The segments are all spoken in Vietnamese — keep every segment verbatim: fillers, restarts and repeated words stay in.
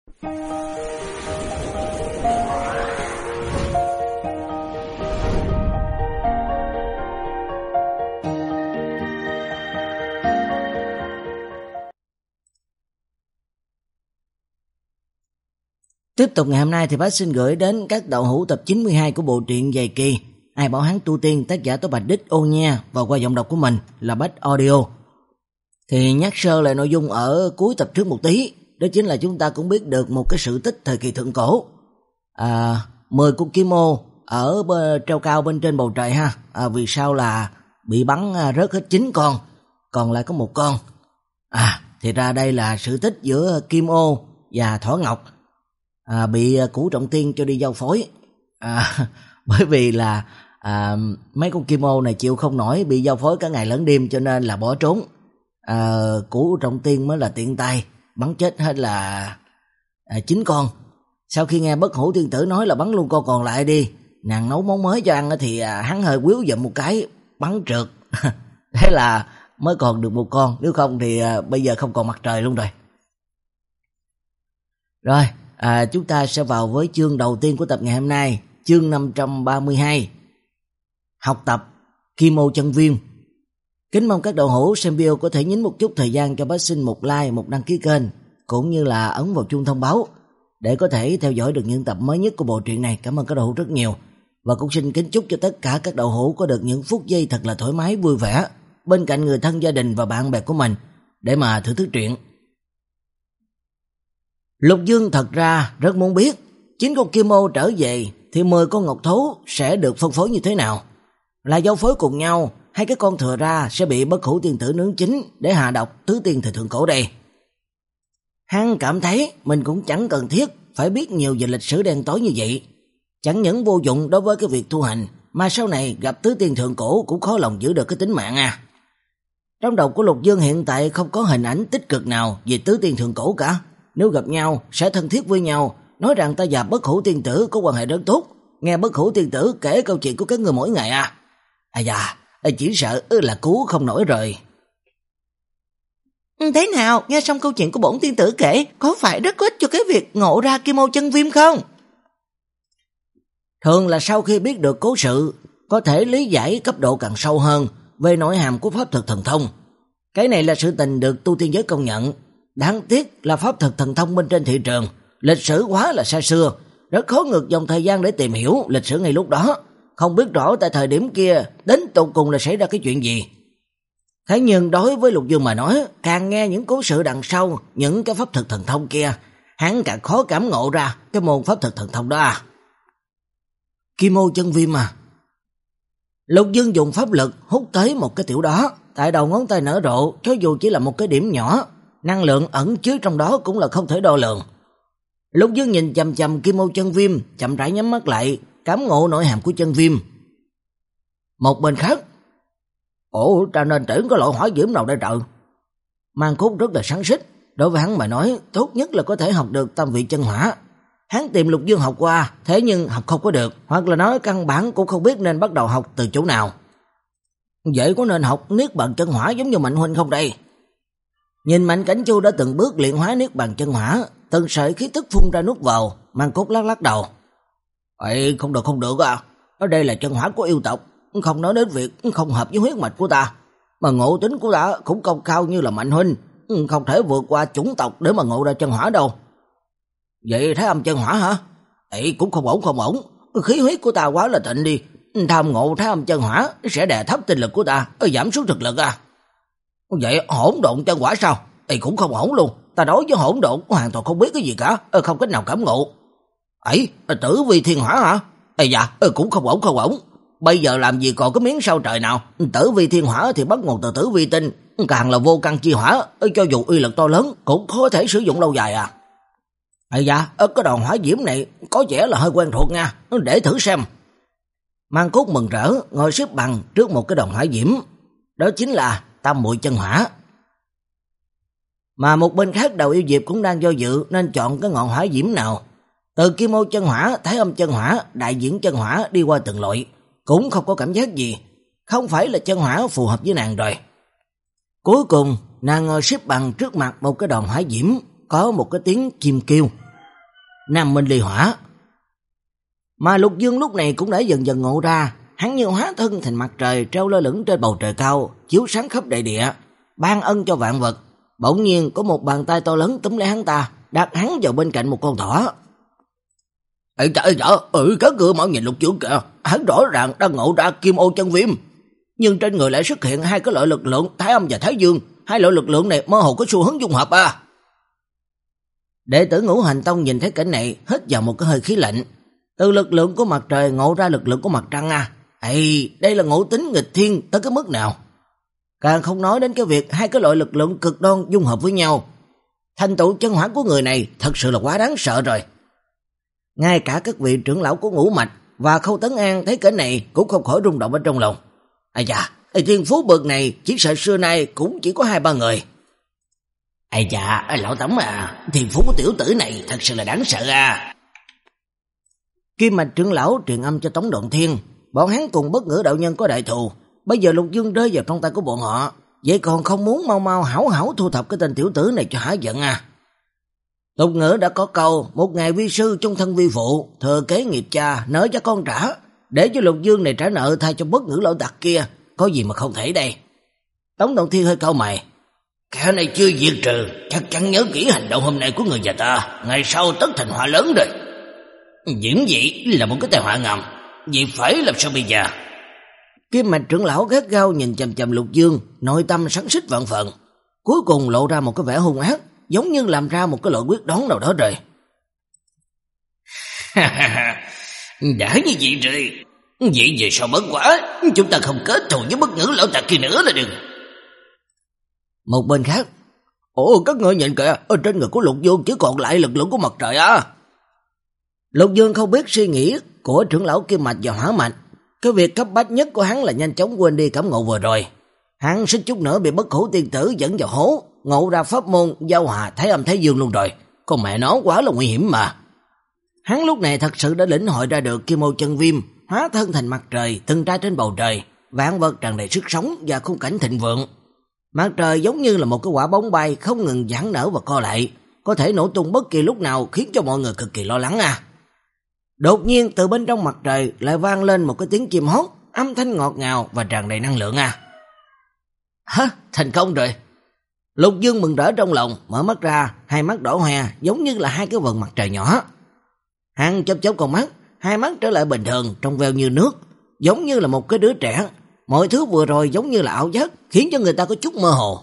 Tiếp tục ngày hôm nay thì bác xin gửi đến các đạo hữu tập chín mươi hai của bộ truyện Dày Kỳ Ai Bảo Hắn Tu Tiên, tác giả Tố Bạch Đích Ô Nha, và qua giọng đọc của mình là Bách Audio. Thì nhắc sơ lại nội dung ở cuối tập trước một tí, đó chính là chúng ta cũng biết được một cái sự tích thời kỳ thượng cổ. À, mười con kim ô ở bờ, treo cao bên trên bầu trời ha, à, vì sao là bị bắn rớt hết chín con, còn lại có một con. À, thì ra đây là sự tích giữa Kim Ô và Thỏ Ngọc. À, bị Cửu Trọng Tiên cho đi giao phối, à, bởi vì là à, mấy con kim ô này chịu không nổi bị giao phối cả ngày lẫn đêm, cho nên là bỏ trốn. à, Cửu Trọng Tiên mới là tiện tay bắn chết hết là à, chín con. Sau khi nghe Bất Hủ Tiên Tử nói là bắn luôn con còn lại đi, nàng nấu món mới cho ăn thì à, hắn hơi quýu giùm một cái, bắn trượt. Thế là mới còn được một con, nếu không thì à, bây giờ không còn mặt trời luôn rồi. Rồi À, chúng ta sẽ vào với chương đầu tiên của tập ngày hôm nay, chương năm trăm ba mươi hai, học tập Kim Ô Chân Viêm. Kính mong các đạo hữu xem video có thể nhín một chút thời gian cho bác xin một like, một đăng ký kênh, cũng như là ấn vào chuông thông báo để có thể theo dõi được những tập mới nhất của bộ truyện này. Cảm ơn các đạo hữu rất nhiều, và cũng xin kính chúc cho tất cả các đạo hữu có được những phút giây thật là thoải mái vui vẻ bên cạnh người thân, gia đình và bạn bè của mình để mà thưởng thức truyện. Lục Dương thật ra rất muốn biết chín con kim ô trở về thì mười con ngọc thú sẽ được phân phối như thế nào, là giao phối cùng nhau hay cái con thừa ra sẽ bị Bất Hủ Tiên Tử nướng chín để hạ độc tứ tiên thời thượng cổ đây. Hắn cảm thấy mình cũng chẳng cần thiết phải biết nhiều về lịch sử đen tối như vậy, chẳng những vô dụng đối với cái việc tu hành, mà sau này gặp tứ tiên thượng cổ cũng khó lòng giữ được cái tính mạng à. Trong đầu của Lục Dương hiện tại không có hình ảnh tích cực nào về tứ tiên thượng cổ cả. Nếu gặp nhau sẽ thân thiết với nhau, nói rằng ta và Bất Hủ Tiên Tử có quan hệ rất tốt, nghe Bất Hủ Tiên Tử kể câu chuyện của các người mỗi ngày à. À da, chỉ sợ là cứu không nổi rồi. Thế nào, nghe xong câu chuyện của bổn tiên tử kể, có phải rất có ích cho cái việc ngộ ra Kim Ô Chân Viêm không? Thường là sau khi biết được cố sự, có thể lý giải cấp độ càng sâu hơn về nội hàm của pháp thực thần thông. Cái này là sự tình được tu tiên giới công nhận. Đáng tiếc là pháp thực thần thông bên trên thị trường, lịch sử quá là xa xưa, rất khó ngược dòng thời gian để tìm hiểu lịch sử ngay lúc đó, không biết rõ tại thời điểm kia đến tột cùng là xảy ra cái chuyện gì. Thế nhưng đối với Lục Dương mà nói, càng nghe những cố sự đằng sau những cái pháp thực thần thông kia, hắn càng khó cảm ngộ ra cái môn pháp thực thần thông đó à. Kim Ô Chân Viêm à. Lục Dương dùng pháp lực hút tới một cái tiểu đó, tại đầu ngón tay nở rộ, cho dù chỉ là một cái điểm nhỏ, năng lượng ẩn chứa trong đó cũng là không thể đo lường. Lục Dương nhìn chằm chằm Kim Ô Chân Viêm, chậm rãi nhắm mắt lại, cảm ngộ nội hàm của chân viêm. Một bên khác, ủa ta nên tuyển có loại hỏa diễm nào đây trời? Mang Cốt rất là sáng xích, đối với hắn mà nói, tốt nhất là có thể học được tam vị chân hỏa. Hắn tìm Lục Dương học qua, thế nhưng học không có được, hoặc là nói căn bản cũng không biết nên bắt đầu học từ chỗ nào. Vậy có nên học Niết Bàn Chân Hỏa giống như Mạnh huynh không đây? Nhìn Mạnh Cảnh Chu đã từng bước luyện hóa Niết Bàn Chân Hỏa, từng sợi khí tức phun ra nuốt vào, Mang Cốt lắc lắc đầu. Ê, không được không được à, ở đây là chân hỏa của yêu tộc, không nói đến việc không hợp với huyết mạch của ta, mà ngộ tính của ta cũng không cao như là Mạnh huynh, không thể vượt qua chủng tộc để mà ngộ ra chân hỏa đâu. Vậy Thái Âm Chân Hỏa hả? Ê, cũng không ổn không ổn, khí huyết của ta quá là tịnh đi, tham ngộ Thái Âm Chân Hỏa sẽ đè thấp tinh lực của ta, giảm xuống thực lực à. Vậy hỗn độn chân hỏa sao? Ê, cũng không ổn luôn, ta đối với hỗn độn hoàn toàn không biết cái gì cả, không cách nào cảm ngộ. Ấy, Tử Vi Thiên Hỏa hả? Ê dạ, cũng không ổn không ổn. Bây giờ làm gì còn cái miếng sao trời nào? Tử Vi Thiên Hỏa thì bắt nguồn từ Tử Vi Tinh, càng là vô căn chi hỏa, cho dù uy lực to lớn cũng khó thể sử dụng lâu dài à. Ê dạ, cái đòn hỏa diễm này có vẻ là hơi quen thuộc nha, để thử xem. Mang Cốt mừng rỡ ngồi xếp bằng trước một cái đòn hỏa diễm, đó chính là Tam Muội Chân Hỏa. Mà một bên khác Đầu Yêu Diệp cũng đang do dự nên chọn cái ngọn hỏa diễm nào. Từ Kim Ô Chân Hỏa, Thái Âm Chân Hỏa, Đại Diễn Chân Hỏa đi qua từng loại, cũng không có cảm giác gì, không phải là chân hỏa phù hợp với nàng rồi. Cuối cùng, nàng ngồi xếp bằng trước mặt một cái đòn hỏa diễm, có một cái tiếng chim kêu, Nam Minh Ly Hỏa. Mà Lục Dương lúc này cũng đã dần dần ngộ ra, hắn như hóa thân thành mặt trời treo lơ lửng trên bầu trời cao, chiếu sáng khắp đại địa, ban ân cho vạn vật. Bỗng nhiên có một bàn tay to lớn túm lấy hắn ta, đặt hắn vào bên cạnh một con thỏ. Ê trời trời, ừ các ngựa mau nhìn Lục Dương kìa, hắn rõ ràng đang ngộ ra kim ô chân viêm, nhưng trên người lại xuất hiện hai cái loại lực lượng Thái Âm và Thái Dương, hai loại lực lượng này mơ hồ có xu hướng dung hợp à. Đệ tử Ngũ Hành Tông nhìn thấy cảnh này, hít vào một cái hơi khí lạnh. Từ lực lượng của mặt trời ngộ ra lực lượng của mặt trăng à. Ê, đây là ngộ tính nghịch thiên tới cái mức nào. Càng không nói đến cái việc hai cái loại lực lượng cực đoan dung hợp với nhau. Thành tựu chân hỏa của người này thật sự là quá đáng sợ rồi. Ngay cả các vị trưởng lão của Ngũ Mạch và Khâu Tấn An thấy cảnh này cũng không khỏi rung động ở trong lòng. Ây da, thiên phú bậc này chỉ sợ xưa nay cũng chỉ có hai ba người. Ây da, lão Tống à, thiên phú của tiểu tử này thật sự là đáng sợ à. Kim Mạch trưởng lão truyền âm cho Tống Đoạn Thiên, bọn hắn cùng Bất Ngữ đạo nhân có đại thù, bây giờ Lục Dương rơi vào trong tay của bọn họ, vậy còn không muốn mau mau hảo hảo thu thập cái tên tiểu tử này cho hả giận à. Tục ngữ đã có câu, một ngày vi sư chung thân vi phụ, thừa kế nghiệp cha, nợ cho con trả, để cho Lục Dương này trả nợ thay cho Bất Ngữ lão tặc kia, có gì mà không thể đây. Tống Đoạn Thiên hơi cau mày, kẻ này chưa diệt trừ, chắc chắn nhớ kỹ hành động hôm nay của người già ta, ngày sau tất thành họa lớn rồi. Diễn dị là một cái tai họa ngầm, vậy phải làm sao bây giờ? Kim Mạch trưởng lão gắt gao nhìn chằm chằm Lục Dương, nội tâm sắn xích vạn phần, cuối cùng lộ ra một cái vẻ hung ác, giống như làm ra một cái loại quyết đoán nào đó rồi. Đã như vậy rồi, vậy về sao bất quả, chúng ta không kết thù với Bất Ngữ lão tặc kia nữa là được. Một bên khác, ồ các ngươi nhìn kìa, ở trên người của Lục Dương chỉ còn lại lực lượng của mặt trời à. Lục Dương không biết suy nghĩ của trưởng lão Kim Mạch và Hỏa Mạch, cái việc cấp bách nhất của hắn là nhanh chóng quên đi cảm ngộ vừa rồi. Hắn xích chút nữa bị Bất Hủ tiên tử dẫn vào hố, ngộ ra pháp môn giao hòa Thái Âm Thái Dương luôn rồi, con mẹ nó quá là nguy hiểm mà. Hắn lúc này thật sự đã lĩnh hội ra được kim ô chân viêm, hóa thân thành mặt trời từng trai trên bầu trời, vạn vật tràn đầy sức sống và khung cảnh thịnh vượng. Mặt trời giống như là một cái quả bóng bay không ngừng giãn nở và co lại, có thể nổ tung bất kỳ lúc nào, khiến cho mọi người cực kỳ lo lắng à. Đột nhiên từ bên trong mặt trời lại vang lên một cái tiếng chim hót, âm thanh ngọt ngào và tràn đầy năng lượng à. Hả? Thành công rồi. Lục Dương mừng rỡ trong lòng, mở mắt ra, hai mắt đỏ hoe giống như là hai cái vầng mặt trời nhỏ. Hắn chớp chớp con mắt, hai mắt trở lại bình thường, trong veo như nước, giống như là một cái đứa trẻ. Mọi thứ vừa rồi giống như là ảo giác, khiến cho người ta có chút mơ hồ.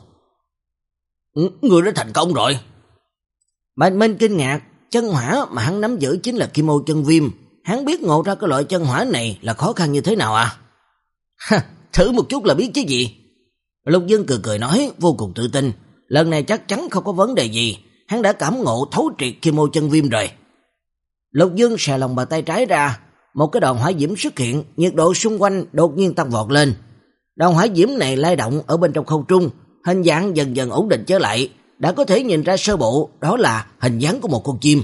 Người đã thành công rồi. Bạch Minh kinh ngạc, chân hỏa mà hắn nắm giữ chính là kim ô chân viêm. Hắn biết ngộ ra cái loại chân hỏa này là khó khăn như thế nào à? Ha, thử một chút là biết chứ gì. Lục Dương cười cười nói, vô cùng tự tin, lần này chắc chắn không có vấn đề gì, hắn đã cảm ngộ thấu triệt kim ô chân viêm rồi. Lục Dương xè lòng bàn tay trái ra, một cái đòn hỏa diễm xuất hiện, nhiệt độ xung quanh đột nhiên tăng vọt lên. Đòn hỏa diễm này lay động ở bên trong không trung, hình dạng dần dần ổn định trở lại, đã có thể nhìn ra sơ bộ, đó là hình dáng của một con chim.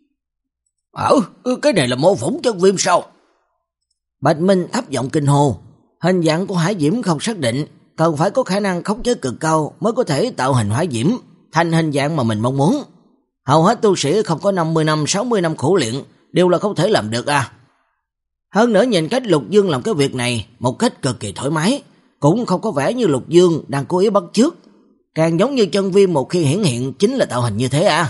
Ờ, cái này là mô phỏng chân viêm sao? Bạch Minh thấp giọng kinh hô, hình dạng của hỏa diễm không xác định, cần phải có khả năng khống chế cực cao mới có thể tạo hình hỏa diễm thành hình dạng mà mình mong muốn. Hầu hết tu sĩ không có năm mươi năm, sáu mươi năm khổ luyện đều là không thể làm được à. Hơn nữa nhìn cách Lục Dương làm cái việc này một cách cực kỳ thoải mái, cũng không có vẻ như Lục Dương đang cố ý bắt chước, càng giống như chân viêm một khi hiển hiện chính là tạo hình như thế à.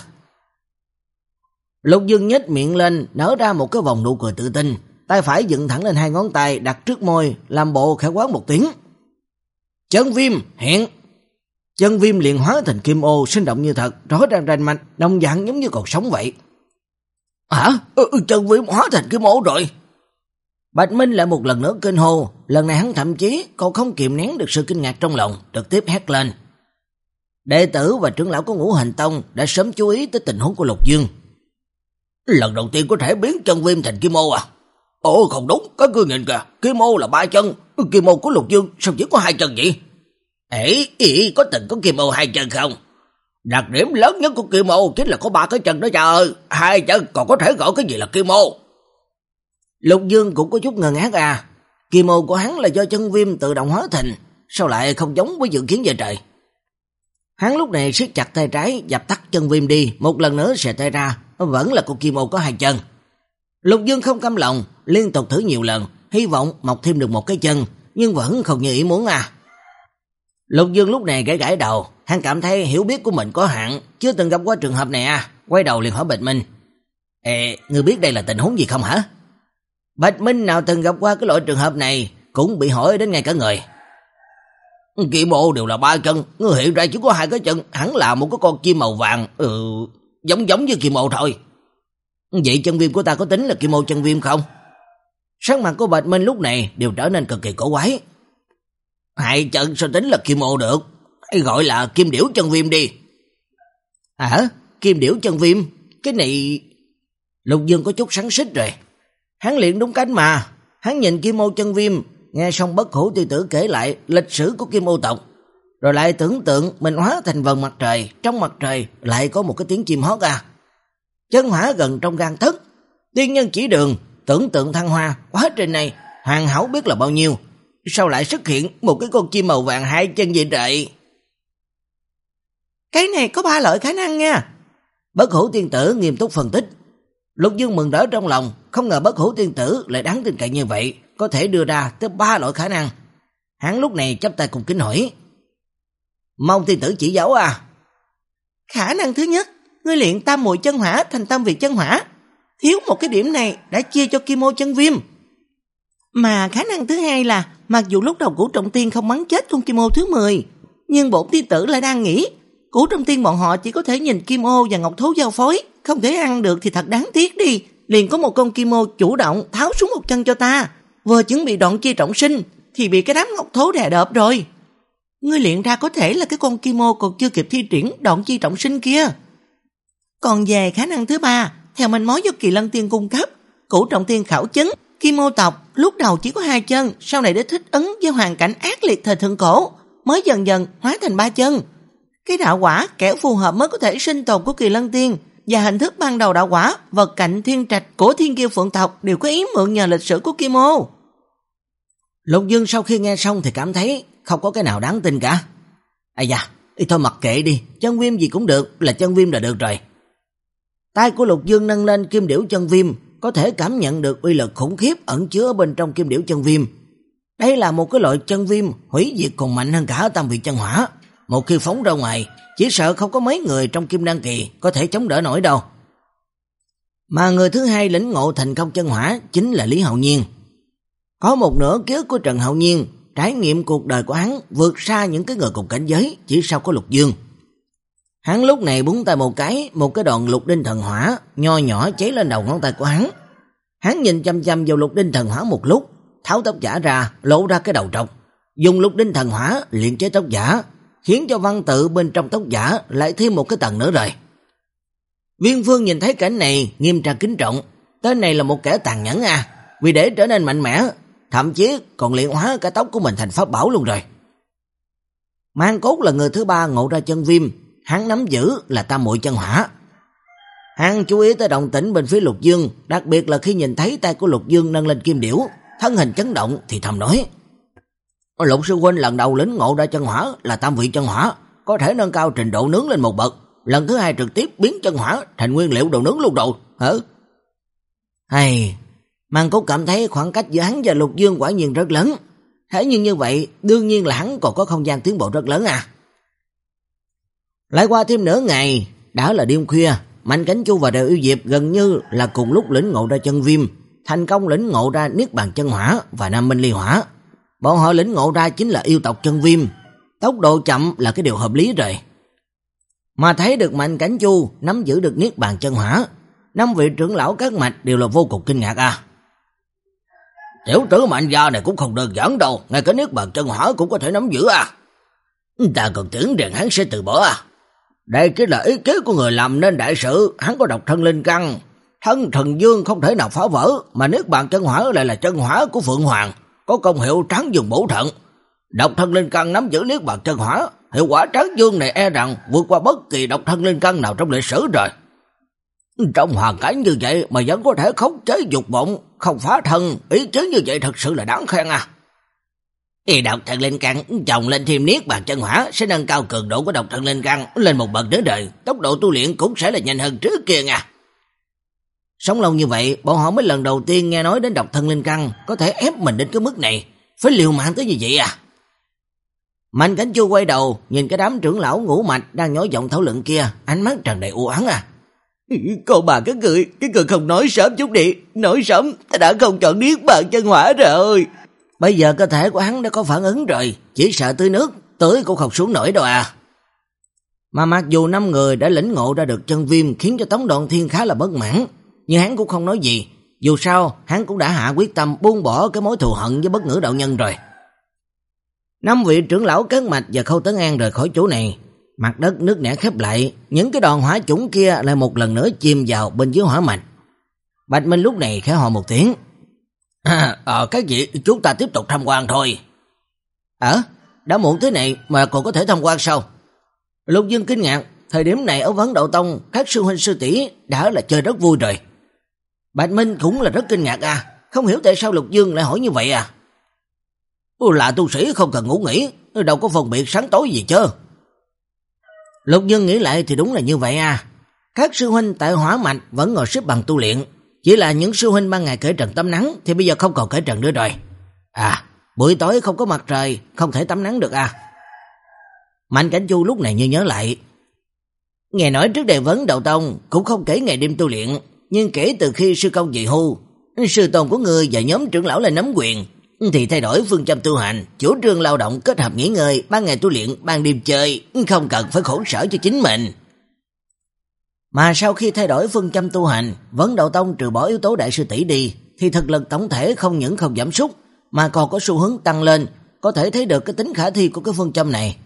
Lục Dương nhếch miệng lên, nở ra một cái vòng nụ cười tự tin, tay phải dựng thẳng lên hai ngón tay đặt trước môi, làm bộ khẽ quát một tiếng. Chân viêm hiện. Chân viêm liền hóa thành kim ô, sinh động như thật, rõ ràng rành mạch, đồng dạng giống như còn sống vậy. Hả? Ừ, chân viêm hóa thành kim ô rồi. Bạch Minh lại một lần nữa kinh hô, lần này hắn thậm chí còn không kiềm nén được sự kinh ngạc trong lòng, trực tiếp hét lên. Đệ tử và trưởng lão của Ngũ Hành Tông đã sớm chú ý tới tình huống của Lục Dương. Lần đầu tiên có thể biến chân viêm thành kim ô à? Ồ không đúng, các ngươi nhìn kìa, kim ô là ba chân, kim ô của Lục Dương sao chỉ có hai chân vậy? Ê, ý, có từng có kim ô hai chân không? Đặc điểm lớn nhất của kim ô chính là có ba cái chân đó trời, hai chân còn có thể gọi cái gì là kim ô. Lục Dương cũng có chút ngờ ngác à, kim ô của hắn là do chân viêm tự động hóa thành, sao lại không giống với dự kiến vậy trời? Hắn lúc này siết chặt tay trái, dập tắt chân viêm đi, một lần nữa xè tay ra, vẫn là con kim ô có hai chân. Lục Dương không cam lòng, liên tục thử nhiều lần, hy vọng mọc thêm được một cái chân, nhưng vẫn không như ý muốn à. Lục Dương lúc này gãi gãi đầu, hắn cảm thấy hiểu biết của mình có hạn, chưa từng gặp qua trường hợp này à, quay đầu liền hỏi Bạch Minh. Ê, ngươi biết đây là tình huống gì không hả? Bạch Minh nào từng gặp qua cái loại trường hợp này, cũng bị hỏi đến ngay cả người. Kim ô đều là ba chân, ngươi hiện ra chỉ có hai cái chân, hẳn là một cái con chim màu vàng, ừ, giống giống như kim ô thôi. Vậy chân viêm của ta có tính là kim ô chân viêm không? Sắc mặt của Bạch Minh lúc này đều trở nên cực kỳ cổ quái. Hai chân sao tính là kim ô được? Hay gọi là kim điểu chân viêm đi. À, kim điểu chân viêm? Cái này... Lục Dương có chút sắn xích rồi. Hắn liền đúng cánh mà. Hắn nhìn kim ô chân viêm, nghe xong Bất Hủ Tiên Tử kể lại lịch sử của kim ô tộc, rồi lại tưởng tượng mình hóa thành vầng mặt trời, trong mặt trời lại có một cái tiếng chim hót à. Chân hỏa gần trong gan thức, tiên nhân chỉ đường, tưởng tượng thăng hoa, quá trình này hoàn hảo biết là bao nhiêu. Sao lại xuất hiện một cái con chim màu vàng hai chân vậy trời? Cái này có ba loại khả năng nha. Bất Hủ Tiên Tử nghiêm túc phân tích. Lục Dương mừng rỡ trong lòng, không ngờ Bất Hủ Tiên Tử lại đáng tin cậy như vậy, có thể đưa ra tới ba loại khả năng. Hắn lúc này chắp tay cùng kính hỏi. Mong tiên tử chỉ giáo à? Khả năng thứ nhất, ngươi luyện tam muội chân hỏa thành tam vị chân hỏa, thiếu một cái điểm này đã chia cho kim ô chân viêm. Mà khả năng thứ hai là, mặc dù lúc đầu Cửu Trọng Tiên không bắn chết con kim ô thứ mười, nhưng bổn tiên tử lại đang nghĩ, Cửu Trọng Tiên bọn họ chỉ có thể nhìn kim ô và ngọc thú giao phối, không thể ăn được thì thật đáng tiếc đi. Liền có một con kim ô chủ động tháo xuống một chân cho ta, vừa chuẩn bị đoạn chi trọng sinh thì bị cái đám ngọc thú đè đợp rồi. Ngươi luyện ra có thể là cái con kim ô còn chưa kịp thi triển đoạn chi trọng sinh kia. Còn về khả năng thứ ba, theo manh mối do Kỳ Lân Tiên cung cấp, Cửu Trọng Tiên khảo chứng kim ô tộc lúc đầu chỉ có hai chân, sau này để thích ứng với hoàn cảnh ác liệt thời thượng cổ, mới dần dần hóa thành ba chân. Cái đạo quả kẻo phù hợp mới có thể sinh tồn của Kỳ Lân Tiên, và hình thức ban đầu đạo quả, vật cạnh thiên trạch của Thiên Kiêu Phượng tộc đều có ý mượn nhờ lịch sử của kim ô. Lục Dương sau khi nghe xong thì cảm thấy không có cái nào đáng tin cả. Ây da, thì thôi mặc kệ đi, chân viêm gì cũng được, là chân viêm là được rồi. Tay của Lục Dương nâng lên kim điểu chân viêm, có thể cảm nhận được uy lực khủng khiếp ẩn chứa bên trong kim điểu chân viêm. Đây là một cái loại chân viêm hủy diệt còn mạnh hơn cả tam vị chân hỏa. Một khi phóng ra ngoài, chỉ sợ không có mấy người trong kim đan kỳ có thể chống đỡ nổi đâu. Mà người thứ hai lĩnh ngộ thành công chân hỏa chính là Lý Hạo Nhiên. Có một nửa ký ức của Trần Hạo Nhiên, trải nghiệm cuộc đời của hắn vượt xa những cái người cùng cảnh giới chỉ sau có Lục Dương. Hắn lúc này búng tay một cái, một cái đòn lục đinh thần hỏa nho nhỏ cháy lên đầu ngón tay của hắn. Hắn nhìn chăm chăm vào lục đinh thần hỏa một lúc, tháo tóc giả ra, lộ ra cái đầu trọc, dùng lục đinh thần hỏa luyện chế tóc giả, khiến cho văn tự bên trong tóc giả lại thêm một cái tầng nữa rồi. Viên Phương nhìn thấy cảnh này nghiêm trang kính trọng, tên này là một kẻ tàn nhẫn à, vì để trở nên mạnh mẽ, thậm chí còn luyện hóa cả tóc của mình thành pháp bảo luôn rồi. Mang Cốt là người thứ ba ngộ ra chân viêm, hắn nắm giữ là tam muội chân hỏa. Hắn chú ý tới động tĩnh bên phía Lục Dương, đặc biệt là khi nhìn thấy tay của Lục Dương nâng lên kim điểu, thân hình chấn động thì thầm nói: Lục sư huynh lần đầu lĩnh ngộ ra chân hỏa là tam vị chân hỏa, có thể nâng cao trình độ nướng lên một bậc, lần thứ hai trực tiếp biến chân hỏa thành nguyên liệu đồ nướng luôn rồi, hả? Hay, Mang Cốt cảm thấy khoảng cách giữa hắn và Lục Dương quả nhiên rất lớn, thế nhưng như vậy đương nhiên là hắn còn có không gian tiến bộ rất lớn à. Lại qua thêm nửa ngày, đã là đêm khuya, Mạnh Cảnh Chu và Đều Yêu Diệp gần như là cùng lúc lĩnh ngộ ra chân viêm, thành công lĩnh ngộ ra Niết Bàn chân hỏa và Nam Minh Ly hỏa. Bọn họ lĩnh ngộ ra chính là yêu tộc chân viêm, tốc độ chậm là cái điều hợp lý rồi. Mà thấy được Mạnh Cảnh Chu nắm giữ được Niết Bàn chân hỏa, năm vị trưởng lão các mạch đều là vô cùng kinh ngạc à. Tiểu tử Mạnh gia này cũng không đơn giản đâu, ngay cả Niết Bàn chân hỏa cũng có thể nắm giữ à. Ta còn tưởng rằng hắn sẽ từ bỏ à. Đây chỉ là ý kiến của người làm nên đại sự, hắn có độc thân linh căn, thân thần dương không thể nào phá vỡ, mà Niết Bàn chân hỏa lại là chân hỏa của Phượng Hoàng, có công hiệu tráng dương bổ thận. Độc thân linh căn nắm giữ Niết Bàn chân hỏa, hiệu quả tráng dương này e rằng vượt qua bất kỳ độc thân linh căn nào trong lịch sử rồi. Trong hoàn cảnh như vậy mà vẫn có thể khống chế dục vọng, không phá thân, ý chí như vậy thật sự là đáng khen à. Ý độc thân linh căn chồng lên thêm Niết Bàn chân hỏa sẽ nâng cao cường độ của độc thân linh căn lên một bậc nữa đời, tốc độ tu luyện cũng sẽ là nhanh hơn trước kia nha. Sống lâu như vậy, bọn họ mới lần đầu tiên nghe nói đến độc thân linh căn có thể ép mình đến cái mức này, phải liều mạng tới như vậy à? Mạnh Cảnh Chu quay đầu, nhìn cái đám trưởng lão ngũ mạch đang nhỏ giọng thảo luận kia, ánh mắt tràn đầy u oán à. Con bà cái người, cái người không nói sớm chút đi, nói sớm ta đã không chọn niết bàn chân hỏa rồi. Bây giờ cơ thể của hắn đã có phản ứng rồi, chỉ sợ tưới nước, tưới cũng không xuống nổi đâu à. Mà mặc dù năm người đã lĩnh ngộ ra được chân viêm khiến cho Tống Đoạn Thiên khá là bất mãn, nhưng hắn cũng không nói gì, dù sao hắn cũng đã hạ quyết tâm buông bỏ cái mối thù hận với Bất Ngữ đạo nhân rồi. Năm vị trưởng lão Cát Mạch và Khâu Tấn An rời khỏi chỗ này, mặt đất nước nẻ khép lại, những cái đòn hỏa chủng kia lại một lần nữa chìm vào bên dưới hỏa mạch. Bạch Minh lúc này khẽ hò một tiếng. À, ờ, các vị, chúng ta tiếp tục tham quan thôi. Ờ, đã muộn thế này mà còn có thể tham quan sao? Lục Dương kinh ngạc, thời điểm này ở Vấn Đạo Tông, các sư huynh sư tỷ đã là chơi rất vui rồi. Bạch Minh cũng là rất kinh ngạc à, không hiểu tại sao Lục Dương lại hỏi như vậy à. Là tu sĩ không cần ngủ nghỉ, đâu có phân biệt sáng tối gì chứ. Lục Dương nghĩ lại thì đúng là như vậy à. Các sư huynh tại hỏa mạch vẫn ngồi xếp bằng tu luyện, chỉ là những sư huynh ban ngày cởi trần tắm nắng thì bây giờ không còn cởi trần nữa rồi. À, buổi tối không có mặt trời, không thể tắm nắng được à. Mạnh Cảnh Chu lúc này như nhớ lại. Nghe nói trước đây Vấn Đạo Tông cũng không kể ngày đêm tu luyện, nhưng kể từ khi sư công về hưu, sư tôn của ngươi và nhóm trưởng lão lên nắm quyền, thì thay đổi phương châm tu hành, chủ trương lao động kết hợp nghỉ ngơi, ban ngày tu luyện, ban đêm chơi, không cần phải khổ sở cho chính mình. Mà sau khi thay đổi phương châm tu hành, Vấn Đạo Tông trừ bỏ yếu tố đại sư tỷ đi, thì thực lực tổng thể không những không giảm sút, mà còn có xu hướng tăng lên, có thể thấy được cái tính khả thi của cái phương châm này.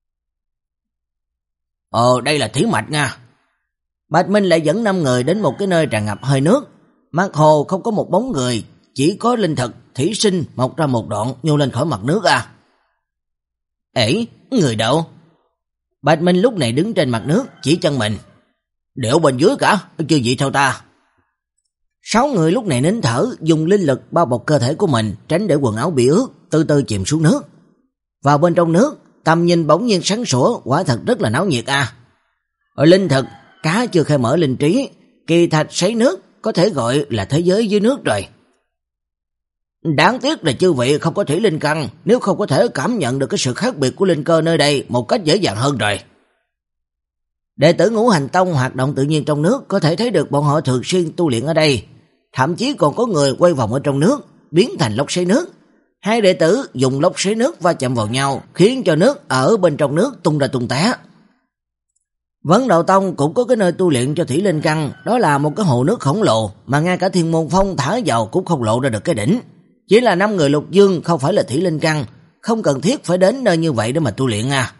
Ồ, đây là thủy mạch nha. Bạch Minh lại dẫn năm người đến một cái nơi tràn ngập hơi nước, mặt hồ không có một bóng người, chỉ có linh thực thủy sinh mọc ra một đoạn nhô lên khỏi mặt nước à. Ê, người đâu? Bạch Minh lúc này đứng trên mặt nước, chỉ chân mình. Đẻo bên dưới cả, chưa gì theo ta. Sáu người lúc này nín thở, dùng linh lực bao bọc cơ thể của mình, tránh để quần áo bị ướt, từ từ chìm xuống nước. Vào bên trong nước, tầm nhìn bỗng nhiên sáng sủa, quả thật rất là náo nhiệt à. Ở linh thực, cá chưa khai mở linh trí, kỳ thạch sấy nước, có thể gọi là thế giới dưới nước rồi. Đáng tiếc là chư vị không có thủy linh căn, nếu không có thể cảm nhận được cái sự khác biệt của linh cơ nơi đây một cách dễ dàng hơn rồi. Đệ tử Ngũ Hành Tông hoạt động tự nhiên trong nước, có thể thấy được bọn họ thường xuyên tu luyện ở đây, thậm chí còn có người quay vòng ở trong nước, biến thành lốc xoáy nước. Hai đệ tử dùng lốc xoáy nước va chạm vào nhau, khiến cho nước ở bên trong nước tung ra tung té. Vấn Đạo Tông cũng có cái nơi tu luyện cho thủy linh căn, đó là một cái hồ nước khổng lồ mà ngay cả Thiên Môn Phong thả vào cũng không lộ ra được cái đỉnh. Chỉ là năm người Lục Dương không phải là thủy linh căn, không cần thiết phải đến nơi như vậy để mà tu luyện à.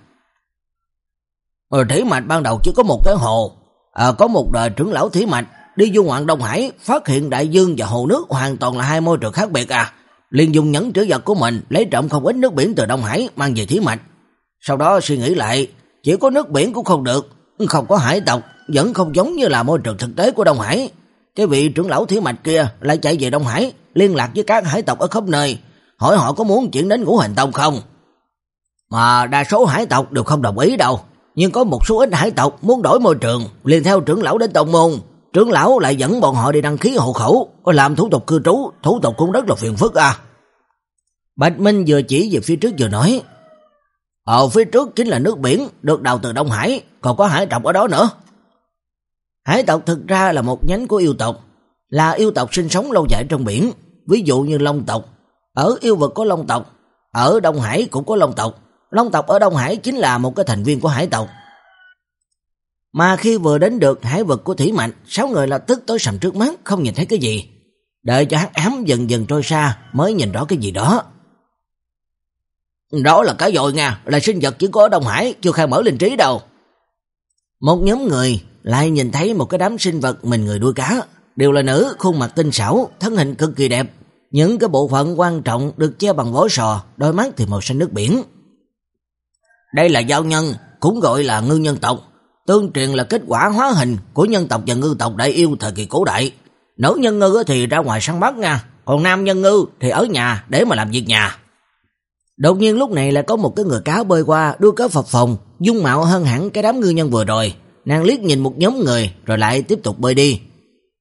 Ở thủy mạch ban đầu chỉ có một cái hồ, à, có một đời trưởng lão thủy mạch đi du ngoạn Đông Hải, phát hiện đại dương và hồ nước hoàn toàn là hai môi trường khác biệt à. Liền dùng nhẫn trữ vật của mình lấy trộm không ít nước biển từ Đông Hải mang về thủy mạch. Sau đó suy nghĩ lại, chỉ có nước biển cũng không được, không có hải tộc, vẫn không giống như là môi trường thực tế của Đông Hải. Cái vị trưởng lão thủy mạch kia lại chạy về Đông Hải, liên lạc với các hải tộc ở khắp nơi, hỏi họ có muốn chuyển đến Ngũ Hành Tông không. Mà đa số hải tộc đều không đồng ý đâu, nhưng có một số ít hải tộc muốn đổi môi trường, liền theo trưởng lão đến tông môn. Trưởng lão lại dẫn bọn họ đi đăng ký hộ khẩu, làm thủ tục cư trú, thủ tục cũng rất là phiền phức à. Bạch Minh vừa chỉ về phía trước vừa nói, ở phía trước chính là nước biển được đào từ Đông Hải, còn có hải tộc ở đó nữa. Hải tộc thực ra là một nhánh của yêu tộc, là yêu tộc sinh sống lâu dài trong biển, ví dụ như Long tộc. Ở yêu vực có Long tộc, ở Đông Hải cũng có Long tộc. Long tộc ở Đông Hải chính là một cái thành viên của hải tộc. Mà khi vừa đến được hải vực của thủy mạch, sáu người lập tức tối sầm trước mắt, không nhìn thấy cái gì. Đợi cho hắc ám dần dần trôi xa mới nhìn rõ cái gì đó. Đó là cá dồi nha, là sinh vật chỉ có ở Đông Hải, chưa khai mở linh trí đâu. Một nhóm người lại nhìn thấy một cái đám sinh vật mình người đuôi cá, đều là nữ, khuôn mặt tinh xảo, thân hình cực kỳ đẹp. Những cái bộ phận quan trọng được che bằng vỏ sò, đôi mắt thì màu xanh nước biển. Đây là giao nhân, cũng gọi là ngư nhân tộc. Tương truyền là kết quả hóa hình của nhân tộc và ngư tộc đại yêu thời kỳ cổ đại. Nữ nhân ngư thì ra ngoài săn bắt nha, còn nam nhân ngư thì ở nhà để mà làm việc nhà. Đột nhiên lúc này lại có một cái người cá bơi qua, đuôi cá phập phồng, dung mạo hơn hẳn cái đám ngư nhân vừa rồi. Nàng liếc nhìn một nhóm người rồi lại tiếp tục bơi đi.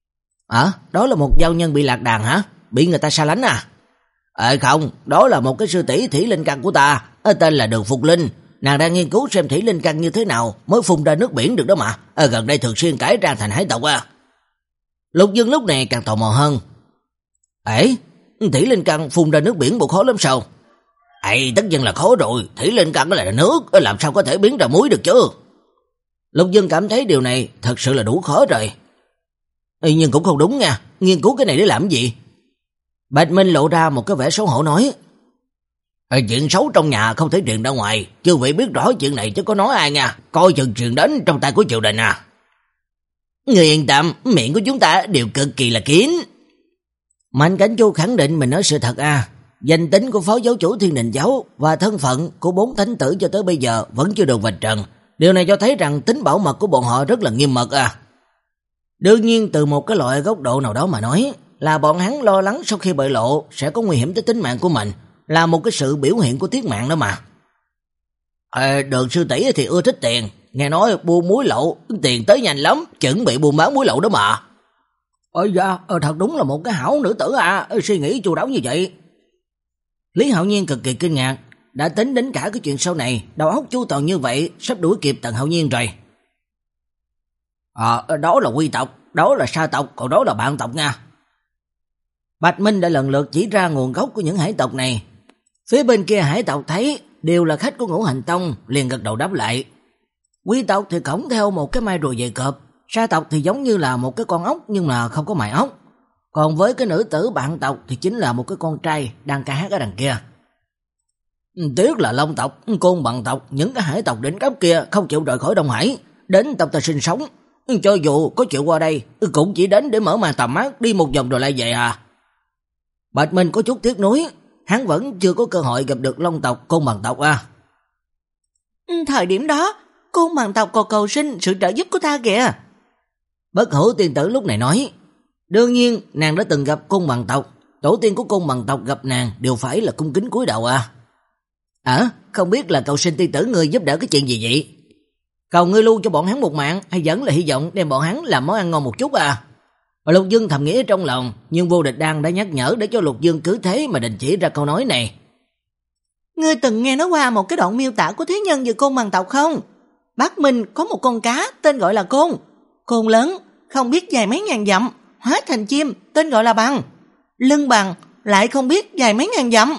À, đó là một giao nhân bị lạc đàn hả? Bị người ta xa lánh à? Ờ không, đó là một cái sư tỷ thủy linh căn của ta, tên là Đường Phục Linh. Nàng đang nghiên cứu xem thủy linh căn như thế nào mới phun ra nước biển được đó mà. Ở gần đây thường xuyên cải trang thành hải tộc à. Lục Dương lúc này càng tò mò hơn. Ấy, thủy linh căn phun ra nước biển bộ khó lắm sao? Ấy, tất nhiên là khó rồi, thủy linh căn là nước, làm sao có thể biến ra muối được chứ? Lục Dương cảm thấy điều này thật sự là đủ khó rồi. Ê, nhưng cũng không đúng nha, nghiên cứu cái này để làm gì? Bạch Minh lộ ra một cái vẻ xấu hổ nói. Ê, chuyện xấu trong nhà không thể truyền ra ngoài, chư vị biết rõ chuyện này chứ có nói ai nha, coi chừng truyền đến trong tay của triều đình à. Người yên tâm, miệng của chúng ta đều cực kỳ là kín. Mạnh Cảnh Chu khẳng định mình nói sự thật à. Danh tính của phó giáo chủ Thiên Đình giáo và thân phận của bốn thánh tử cho tới bây giờ vẫn chưa được vạch trần. Điều này cho thấy rằng tính bảo mật của bọn họ rất là nghiêm mật à. Đương nhiên từ một cái loại góc độ nào đó mà nói, là bọn hắn lo lắng sau khi bại lộ sẽ có nguy hiểm tới tính mạng của mình, là một cái sự biểu hiện của tiết mạng đó mà. À, Đường sư tỷ thì ưa thích tiền, nghe nói buôn muối lậu, tiền tới nhanh lắm, chuẩn bị buôn bán muối lậu đó mà. Ôi dạ, thật đúng là một cái hảo nữ tử à, suy nghĩ chu đáo như vậy. Lý Hạo Nhiên cực kỳ kinh ngạc, đã tính đến cả cái chuyện sau này, đầu óc chu toàn như vậy, sắp đuổi kịp Tần Hạo Nhiên rồi. À, đó là quy tộc, đó là sa tộc, còn đó là bạn tộc nha. Bạch Minh đã lần lượt chỉ ra nguồn gốc của những hải tộc này. Phía bên kia hải tộc thấy đều là khách của Ngũ Hành Tông, liền gật đầu đáp lại. Quy tộc thì cõng theo một cái mai rùa dày cọp, sa tộc thì giống như là một cái con ốc nhưng mà không có mài ốc. Còn với cái nữ tử bạn tộc thì chính là một cái con trai đang ca hát ở đằng kia. Tiếc là Long tộc, Côn Bằng tộc, những cái hải tộc đỉnh cấp kia không chịu rời khỏi Đông Hải, đến tộc ta sinh sống. Cho dù có chịu qua đây, cũng chỉ đến để mở màn tầm mắt, đi một vòng rồi lại về à. Bạch Minh có chút tiếc nuối, hắn vẫn chưa có cơ hội gặp được Long tộc, Côn Bằng tộc à. Thời điểm đó, Côn Bằng tộc còn cầu xin sự trợ giúp của ta kìa. Bất Hữu tiên tử lúc này nói. Đương nhiên, nàng đã từng gặp Côn Bằng tộc, tổ tiên của Côn Bằng tộc gặp nàng đều phải là cung kính cúi đầu à. À, không biết là cầu xin tiên tử ngươi giúp đỡ cái chuyện gì vậy? Cầu ngươi lưu cho bọn hắn một mạng, hay vẫn là hy vọng đem bọn hắn làm món ăn ngon một chút à? Lục Dương thầm nghĩ trong lòng, nhưng Vô Địch Đan đã nhắc nhở để cho Lục Dương cứ thế mà đình chỉ ra câu nói này. Ngươi từng nghe nói qua một cái đoạn miêu tả của thế nhân về Côn Bằng tộc không? Bắc Minh có một con cá tên gọi là Côn. Côn lớn, không biết dài mấy ngàn dặm, hóa thành chim tên gọi là Bằng. Lưng bằng lại không biết dài mấy ngàn dặm.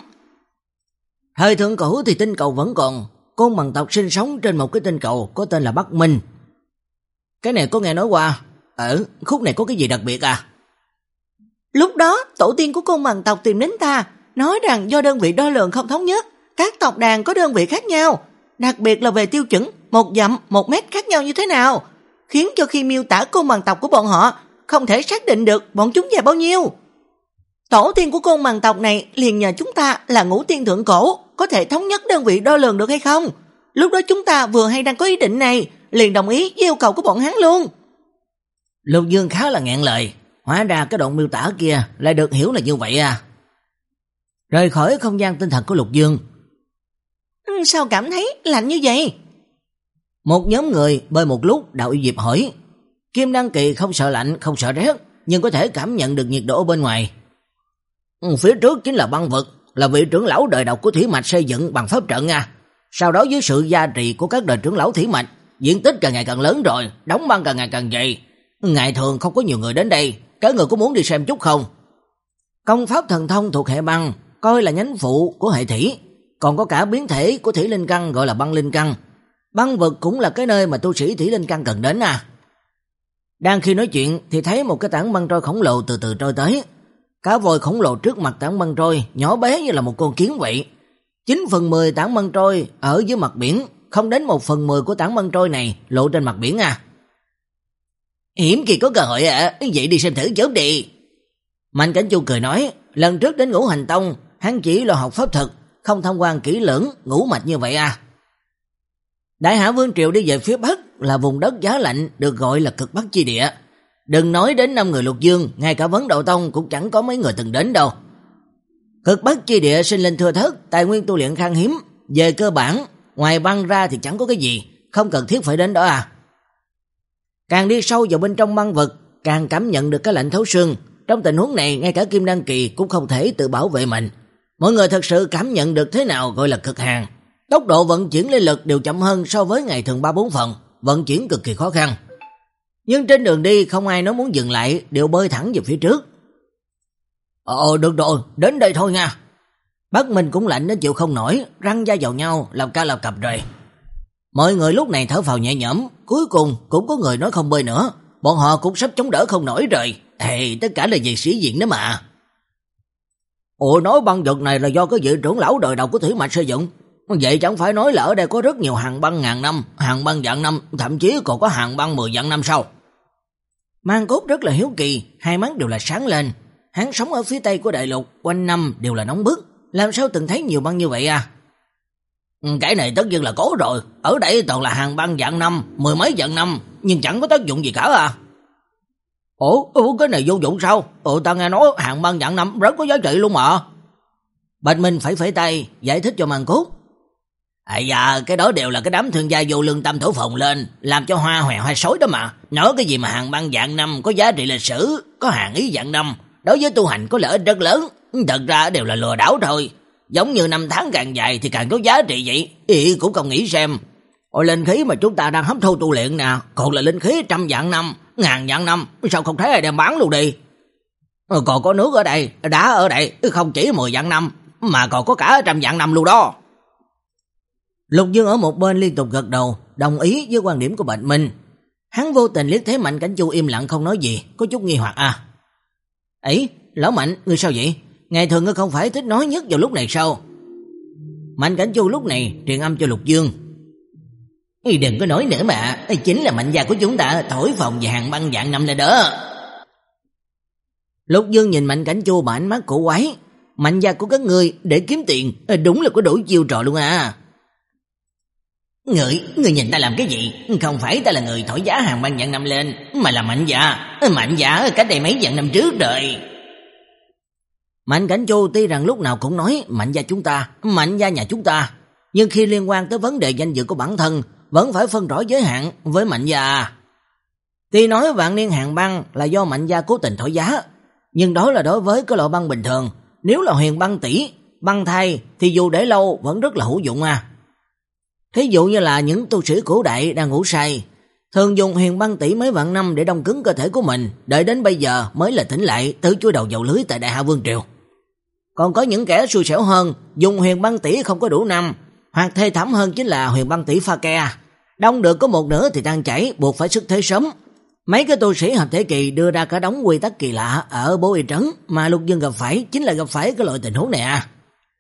Hơi thượng cổ thì tinh cầu vẫn còn, Côn Bằng tộc sinh sống trên một cái tinh cầu có tên là Bắc Minh. Cái này có nghe nói qua, ở khúc này có cái gì đặc biệt à? Lúc đó tổ tiên của Côn Bằng tộc tìm đến ta, nói rằng do đơn vị đo lường không thống nhất, các tộc đàn có đơn vị khác nhau, đặc biệt là về tiêu chuẩn một dặm, một mét khác nhau như thế nào, khiến cho khi miêu tả Côn Bằng tộc của bọn họ không thể xác định được bọn chúng dài bao nhiêu. Tổ tiên của Côn Bằng tộc này liền nhờ chúng ta là Ngũ Tiên thượng cổ có thể thống nhất đơn vị đo lường được hay không. Lúc đó chúng ta vừa hay đang có ý định này, liền đồng ý với yêu cầu của bọn hắn luôn. Lục Dương khá là nghẹn lời, hóa ra cái đoạn miêu tả kia lại được hiểu là như vậy à. Rời khỏi không gian tinh thần của Lục Dương. Sao cảm thấy lạnh như vậy? Một nhóm người bơi một lúc, Đạo Yêu Diệp hỏi. Kim Đăng Kỳ không sợ lạnh, không sợ rét, nhưng có thể cảm nhận được nhiệt độ bên ngoài. Ừ, phía trước chính là băng vực, là vị trưởng lão đời đầu của Thủy Mạch xây dựng bằng pháp trận nha. Sau đó dưới sự gia trì của các đời trưởng lão Thủy Mạch, diện tích càng ngày càng lớn rồi, đóng băng càng ngày càng dày. Ngày thường không có nhiều người đến đây, các người có muốn đi xem chút không? Công pháp thần thông thuộc hệ băng, coi là nhánh phụ của hệ thủy, còn có cả biến thể của thủy linh căn gọi là băng linh căn. Băng vực cũng là cái nơi mà tu sĩ thủy linh căn cần đến à. Đang khi nói chuyện thì thấy một cái tảng băng trôi khổng lồ từ từ trôi tới. Cá voi khổng lồ trước mặt tảng băng trôi nhỏ bé như là một con kiến vậy. chín phần mười tảng băng trôi ở dưới mặt biển, không đến một phần mười của tảng băng trôi này lộ trên mặt biển à. Hiểm kỳ có cơ hội à, vậy đi xem thử chớp đi. Mạnh Cảnh Chu cười nói, lần trước đến Ngũ Hành Tông, hắn chỉ lo học pháp thuật, không tham quan kỹ lưỡng ngũ mạch như vậy à. Đại Hạ Vương Triều đi về phía Bắc là vùng đất giá lạnh được gọi là cực Bắc chi địa. Đừng nói đến năm người Lục Dương, ngay cả Vấn Đạo Tông cũng chẳng có mấy người từng đến đâu. Cực Bắc chi địa sinh linh thưa thớt, tài nguyên tu luyện khan hiếm, về cơ bản, ngoài băng ra thì chẳng có cái gì, không cần thiết phải đến đó à. Càng đi sâu vào bên trong băng vực càng cảm nhận được cái lạnh thấu xương. Trong tình huống này, ngay cả Kim Đan kỳ cũng không thể tự bảo vệ mình. Mọi người thật sự cảm nhận được thế nào gọi là cực hạn. Tốc độ vận chuyển linh lực đều chậm hơn so với ngày thường ba bốn phần, vận chuyển cực kỳ khó khăn. Nhưng trên đường đi không ai nói muốn dừng lại, đều bơi thẳng về phía trước. Ồ được rồi, đến đây thôi nha. Bác Minh cũng lạnh đến chịu không nổi, răng da vào nhau, làm ca làm cặp rồi. Mọi người lúc này thở phào nhẹ nhõm, cuối cùng cũng có người nói không bơi nữa, bọn họ cũng sắp chống đỡ không nổi rồi. Ê, tất cả là vì sĩ diện đó mà. Ủa, nói băng vực này là do cái vị trưởng lão đời đầu của thủy mạch xây dựng. Vậy chẳng phải nói là ở đây có rất nhiều hàng băng ngàn năm, hàng băng vạn năm, thậm chí còn có hàng băng mười vạn năm sau. Mang Cốt rất là hiếu kỳ, hai mắt đều là sáng lên. Hắn sống ở phía tây của đại lục, quanh năm đều là nóng bức, làm sao từng thấy nhiều băng như vậy à? Cái này tất nhiên là có rồi, ở đây toàn là hàng băng vạn năm, mười mấy vạn năm, nhưng chẳng có tác dụng gì cả à. Ủa, ủa cái này vô dụng sao? Ủa ta nghe nói hàng băng vạn năm rất có giá trị luôn mà. Bạch Minh phải phẩy tay giải thích cho Mang Cốt. À dạ, cái đó đều là cái đám thương gia vô lương tâm thổ phồng lên, làm cho hoa hòe hoa sói đó mà. Nói cái gì mà hàng băng vạn năm có giá trị lịch sử, có hàng ý vạn năm, đối với tu hành có lợi ích rất lớn, thật ra đều là lừa đảo thôi. Giống như năm tháng càng dài thì càng có giá trị vậy, ý cũng không nghĩ xem. Ôi linh khí mà chúng ta đang hấp thu tu luyện nè, còn là linh khí trăm vạn năm, ngàn vạn năm, sao không thấy ai đem bán luôn đi. Còn có nước ở đây, đá ở đây, không chỉ mười vạn năm, mà còn có cả trăm vạn năm luôn đó. Lục Dương ở một bên liên tục gật đầu, đồng ý với quan điểm của Bạch Minh. Hắn vô tình liếc thấy Mạnh Cảnh Chu im lặng không nói gì, có chút nghi hoặc à. Ấy, lão Mạnh, ngươi sao vậy? Ngày thường ngươi không phải thích nói nhất vào lúc này sao? Mạnh Cảnh Chu lúc này truyền âm cho Lục Dương. Ý đừng có nói nữa mà, chính là mạnh gia của chúng ta thổi phồng về hàng băng vạn năm này đó. Lục Dương nhìn Mạnh Cảnh Chu bằng ánh mắt cổ quái. Mạnh gia của các ngươi để kiếm tiền, đúng là có đổi chiêu trò luôn à. Người, người nhìn ta làm cái gì? Không phải ta là người thổi giá hàng băng vạn năm lên, mà là Mạnh gia. Mạnh gia cách đây mấy vạn năm trước rồi. Mạnh Cảnh Chu tuy rằng lúc nào cũng nói Mạnh gia chúng ta, Mạnh gia nhà chúng ta, nhưng khi liên quan tới vấn đề danh dự của bản thân, vẫn phải phân rõ giới hạn với Mạnh gia. Tuy nói vạn niên hàng băng là do Mạnh gia cố tình thổi giá, nhưng đó là đối với cái loại băng bình thường. Nếu là huyền băng tỷ, băng thai thì dù để lâu vẫn rất là hữu dụng à. Thí dụ như là những tu sĩ cổ đại đang ngủ say, thường dùng huyền băng tỷ mấy vạn năm để đông cứng cơ thể của mình, đợi đến bây giờ mới là tỉnh lại tự chui đầu vào lưới tại Đại Hạ Vương Triều. Còn có những kẻ xui xẻo hơn, dùng huyền băng tỷ không có đủ năm, hoặc thê thảm hơn chính là huyền băng tỷ pha ke, đông được có một nửa thì tan chảy, buộc phải xuất thế sớm. Mấy cái tu sĩ hợp thể kỳ đưa ra cả đống quy tắc kỳ lạ ở Bố Y Trấn, mà Lục Dương gặp phải chính là gặp phải cái loại tình huống này à.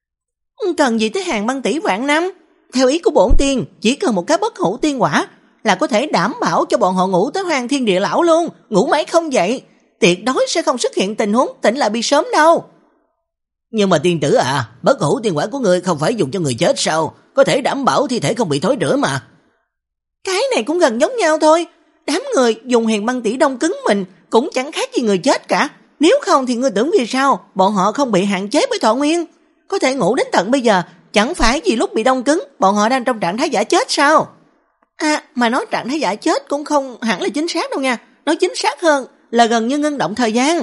Cần gì tới hàng băng tỷ vạn năm? Theo ý của bổn tiên, chỉ cần một cái bất hủ tiên quả là có thể đảm bảo cho bọn họ ngủ tới Hoang Thiên Địa Lão luôn, ngủ mãi không dậy, tuyệt đối sẽ không xuất hiện tình huống tỉnh lại bị sớm đâu. Nhưng mà tiên tử à, bất hủ tiên quả của ngươi không phải dùng cho người chết sao? Có thể đảm bảo thi thể không bị thối rữa mà. Cái này cũng gần giống nhau thôi. Đám người dùng huyền băng tỷ đông cứng mình cũng chẳng khác gì người chết cả. Nếu không thì ngươi tưởng vì sao bọn họ không bị hạn chế bởi thọ nguyên, có thể ngủ đến tận bây giờ, chẳng phải vì lúc bị đông cứng bọn họ đang trong trạng thái giả chết sao? À, mà nói trạng thái giả chết cũng không hẳn là chính xác đâu nha. Nói chính xác hơn là gần như ngưng động thời gian.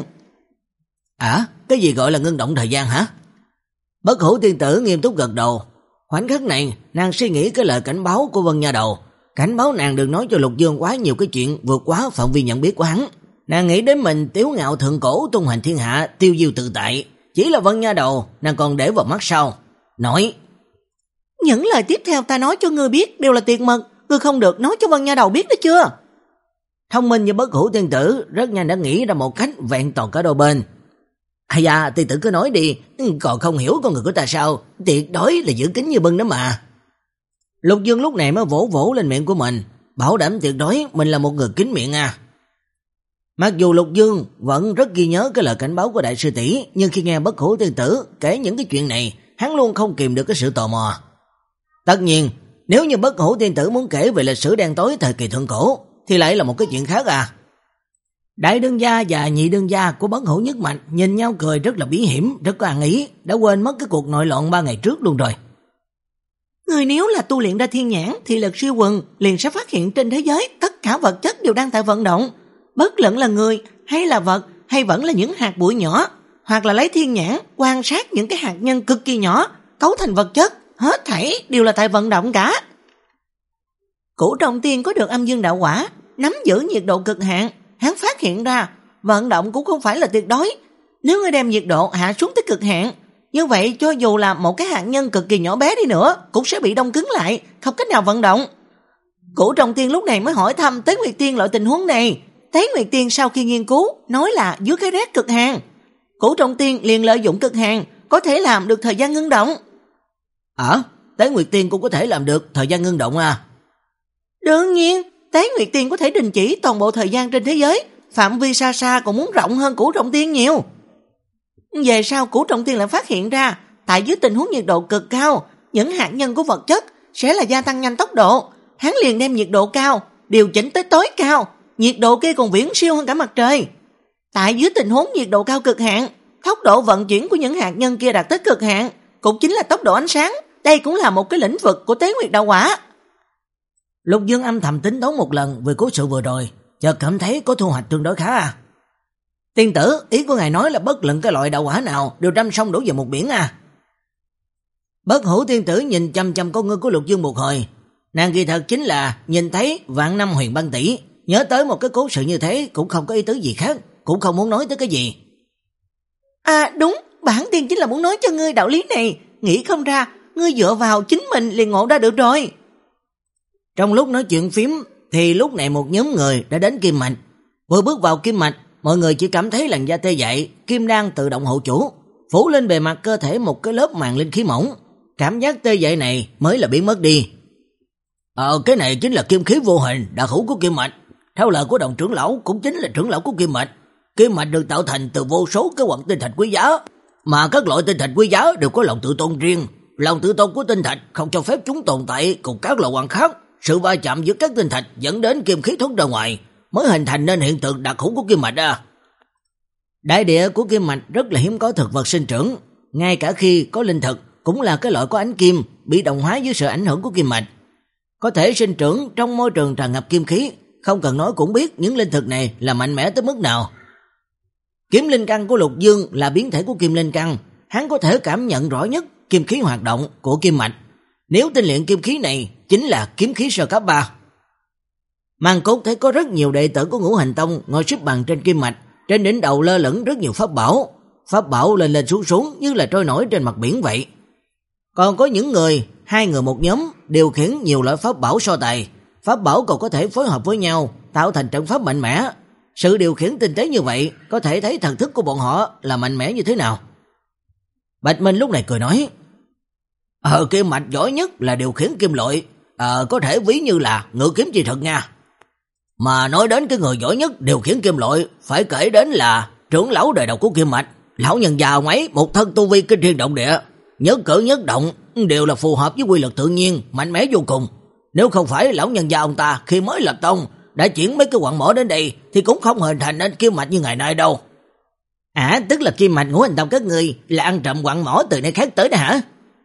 À, cái gì gọi là ngưng động thời gian hả? Bất hủ tiên tử nghiêm túc gật đầu. Khoảnh khắc này, nàng suy nghĩ cái lời cảnh báo của Vân Nha Đầu. Cảnh báo nàng đừng nói cho Lục Dương quá nhiều cái chuyện vượt quá phạm vi nhận biết của hắn. Nàng nghĩ đến mình tiếu ngạo thượng cổ tung hành thiên hạ, tiêu diêu tự tại. Chỉ là Vân Nha Đầu, nàng còn để vào mắt sau. Nói, những lời tiếp theo ta nói cho ngươi biết đều là tuyệt mật, ngươi không được nói cho Vân Nha Đầu biết đó chưa? Thông minh như bất hủ tiên tử rất nhanh đã nghĩ ra một cách vẹn toàn cả đôi bên. À da, tiên tử cứ nói đi, còn không hiểu con người của ta sao, tuyệt đối là giữ kín như bưng đó mà. Lục Dương lúc này mới vỗ vỗ lên miệng của mình, bảo đảm tuyệt đối mình là một người kín miệng à. Mặc dù Lục Dương vẫn rất ghi nhớ cái lời cảnh báo của đại sư tỷ, nhưng khi nghe bất hủ tiên tử kể những cái chuyện này, hắn luôn không kìm được cái sự tò mò. Tất nhiên, nếu như bất hủ tiên tử muốn kể về lịch sử đen tối thời kỳ thượng cổ, thì lại là một cái chuyện khác à. Đại đương gia và nhị đương gia của bất hủ nhất mạch nhìn nhau cười rất là bí hiểm, rất có ăn ý, đã quên mất cái cuộc nội loạn ba ngày trước luôn rồi. Người nếu là tu luyện ra thiên nhãn thì lực siêu quần liền sẽ phát hiện trên thế giới tất cả vật chất đều đang tại vận động. Bất luận là người hay là vật hay vẫn là những hạt bụi nhỏ, hoặc là lấy thiên nhãn quan sát những cái hạt nhân cực kỳ nhỏ cấu thành vật chất, hết thảy đều là tại vận động cả. Cửu Trọng Tiên có được âm dương đạo quả, nắm giữ nhiệt độ cực hạn, hắn phát hiện ra vận động cũng không phải là tuyệt đối. Nếu ngươi đem nhiệt độ hạ xuống tới cực hạn, như vậy cho dù là một cái hạt nhân cực kỳ nhỏ bé đi nữa cũng sẽ bị đông cứng lại, không cách nào vận động. Cửu Trọng Tiên lúc này mới hỏi thăm Tế Nguyệt Tiên loại tình huống này. Tế Nguyệt Tiên sau khi nghiên cứu nói là dưới cái rét cực hạn, Cửu Trọng Tiên liền lợi dụng cực hạn có thể làm được thời gian ngưng động. Ờ, Tế Nguyệt Tiên cũng có thể làm được thời gian ngưng động à? Đương nhiên, Tế Nguyệt Tiên có thể đình chỉ toàn bộ thời gian trên thế giới, phạm vi xa xa còn muốn rộng hơn Cửu Trọng Tiên nhiều. Về sau Cửu Trọng Tiên lại phát hiện ra, tại dưới tình huống nhiệt độ cực cao, những hạt nhân của vật chất sẽ là gia tăng nhanh tốc độ. Hắn liền đem nhiệt độ cao điều chỉnh tới tối cao, nhiệt độ kia còn viễn siêu hơn cả mặt trời. Tại dưới tình huống nhiệt độ cao cực hạn, tốc độ vận chuyển của những hạt nhân kia đạt tới cực hạn, cũng chính là tốc độ ánh sáng. Đây cũng là một cái lĩnh vực của Tế Nguyệt đạo quả. Lục Dương âm thầm tính toán một lần về cố sự vừa rồi, chợt cảm thấy có thu hoạch tương đối khá à. Tiên tử, ý của ngài nói là bất luận cái loại đạo quả nào đều đâm sông đổ về một biển à? Bất Hữu tiên tử nhìn chăm chăm con ngươi của Lục Dương một hồi, nàng kỳ thật chính là nhìn thấy vạn năm huyền băng tỷ, nhớ tới một cái cố sự như thế cũng không có ý tứ gì khác, cũng không muốn nói tới cái gì. À đúng, bản tiên chính là muốn nói cho ngươi đạo lý này, nghĩ không ra, ngươi dựa vào chính mình liền ngộ ra được rồi. Trong lúc nói chuyện phím thì lúc này một nhóm người đã đến Kim Mạch. Vừa bước vào Kim Mạch, mọi người chỉ cảm thấy làn da tê dại, kim đan tự động hộ chủ, phủ lên bề mặt cơ thể một cái lớp màng linh khí mỏng. Cảm giác tê dại này mới là biến mất đi. Ờ, cái này chính là kim khí vô hình đặc hữu của Kim Mạch. Theo lời của đồng trưởng lão cũng chính là trưởng lão của Kim Mạch. Kim Mạch được tạo thành từ vô số cái quặng tinh thạch quý giá, mà các loại tinh thạch quý giá đều có lòng tự tôn riêng. Lòng tự tôn của tinh thạch không cho phép chúng tồn tại cùng các loại quặng khác. Sự va chạm giữa các tinh thạch dẫn đến kim khí thoát ra ngoài, mới hình thành nên hiện tượng đặc hữu của Kim Mạch à. Đại địa của Kim Mạch rất là hiếm có thực vật sinh trưởng, ngay cả khi có linh thực cũng là cái loại có ánh kim, bị đồng hóa dưới sự ảnh hưởng của Kim Mạch. Có thể sinh trưởng trong môi trường tràn ngập kim khí, không cần nói cũng biết những linh thực này là mạnh mẽ tới mức nào. Kiếm linh căn của Lục Dương là biến thể của kim linh căn, hắn có thể cảm nhận rõ nhất kim khí hoạt động của Kim Mạch. Nếu tinh luyện kim khí này chính là kiếm khí sơ cấp ba. Màn Cốt thấy có rất nhiều đệ tử của Ngũ Hành Tông ngồi xếp bằng trên Kim Mạch, trên đỉnh đầu lơ lửng rất nhiều pháp bảo. Pháp bảo lên lên xuống xuống như là trôi nổi trên mặt biển vậy. Còn có những người, hai người một nhóm, điều khiển nhiều loại pháp bảo so tài. Pháp bảo còn có thể phối hợp với nhau, tạo thành trận pháp mạnh mẽ. Sự điều khiển tinh tế như vậy, có thể thấy thần thức của bọn họ là mạnh mẽ như thế nào. Bạch Minh lúc này cười nói, Ờ, Kim Mạch giỏi nhất là điều khiển kim loại, ờ, có thể ví như là ngự kiếm chi thực nha. Mà nói đến cái người giỏi nhất điều khiển kim loại, phải kể đến là trưởng lão đời đầu của Kim Mạch. Lão nhân già ông ấy một thân tu vi kinh thiên động địa, nhất cử nhất động đều là phù hợp với quy luật tự nhiên, mạnh mẽ vô cùng. Nếu không phải lão nhân gia ông ta khi mới lập tông đã chuyển mấy cái quặng mỏ đến đây thì cũng không hình thành nên Kim Mạch như ngày nay đâu. À, tức là Kim Mạch Ngũ Hành Tông các ngươi là ăn trộm quặng mỏ từ nơi khác tới đó hả?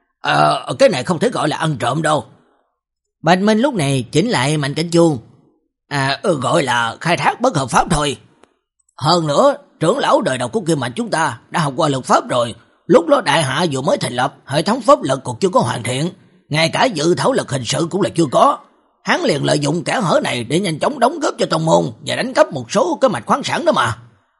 Ờ, cái này không thể gọi là ăn trộm đâu. Bạch Minh lúc này chỉnh lại Mạnh Cảnh Chu. À, ừ, gọi là khai thác bất hợp pháp thôi. Hơn nữa, trưởng lão đời đầu của Kim Mạch chúng ta đã học qua luật pháp rồi. Lúc đó đại hạ vừa mới thành lập, hệ thống pháp luật còn chưa có hoàn thiện, ngay cả dự thảo luật hình sự cũng là chưa có. Hắn liền lợi dụng kẽ hở này để nhanh chóng đóng góp cho tông môn và đánh cắp một số cái mạch khoáng sản đó mà.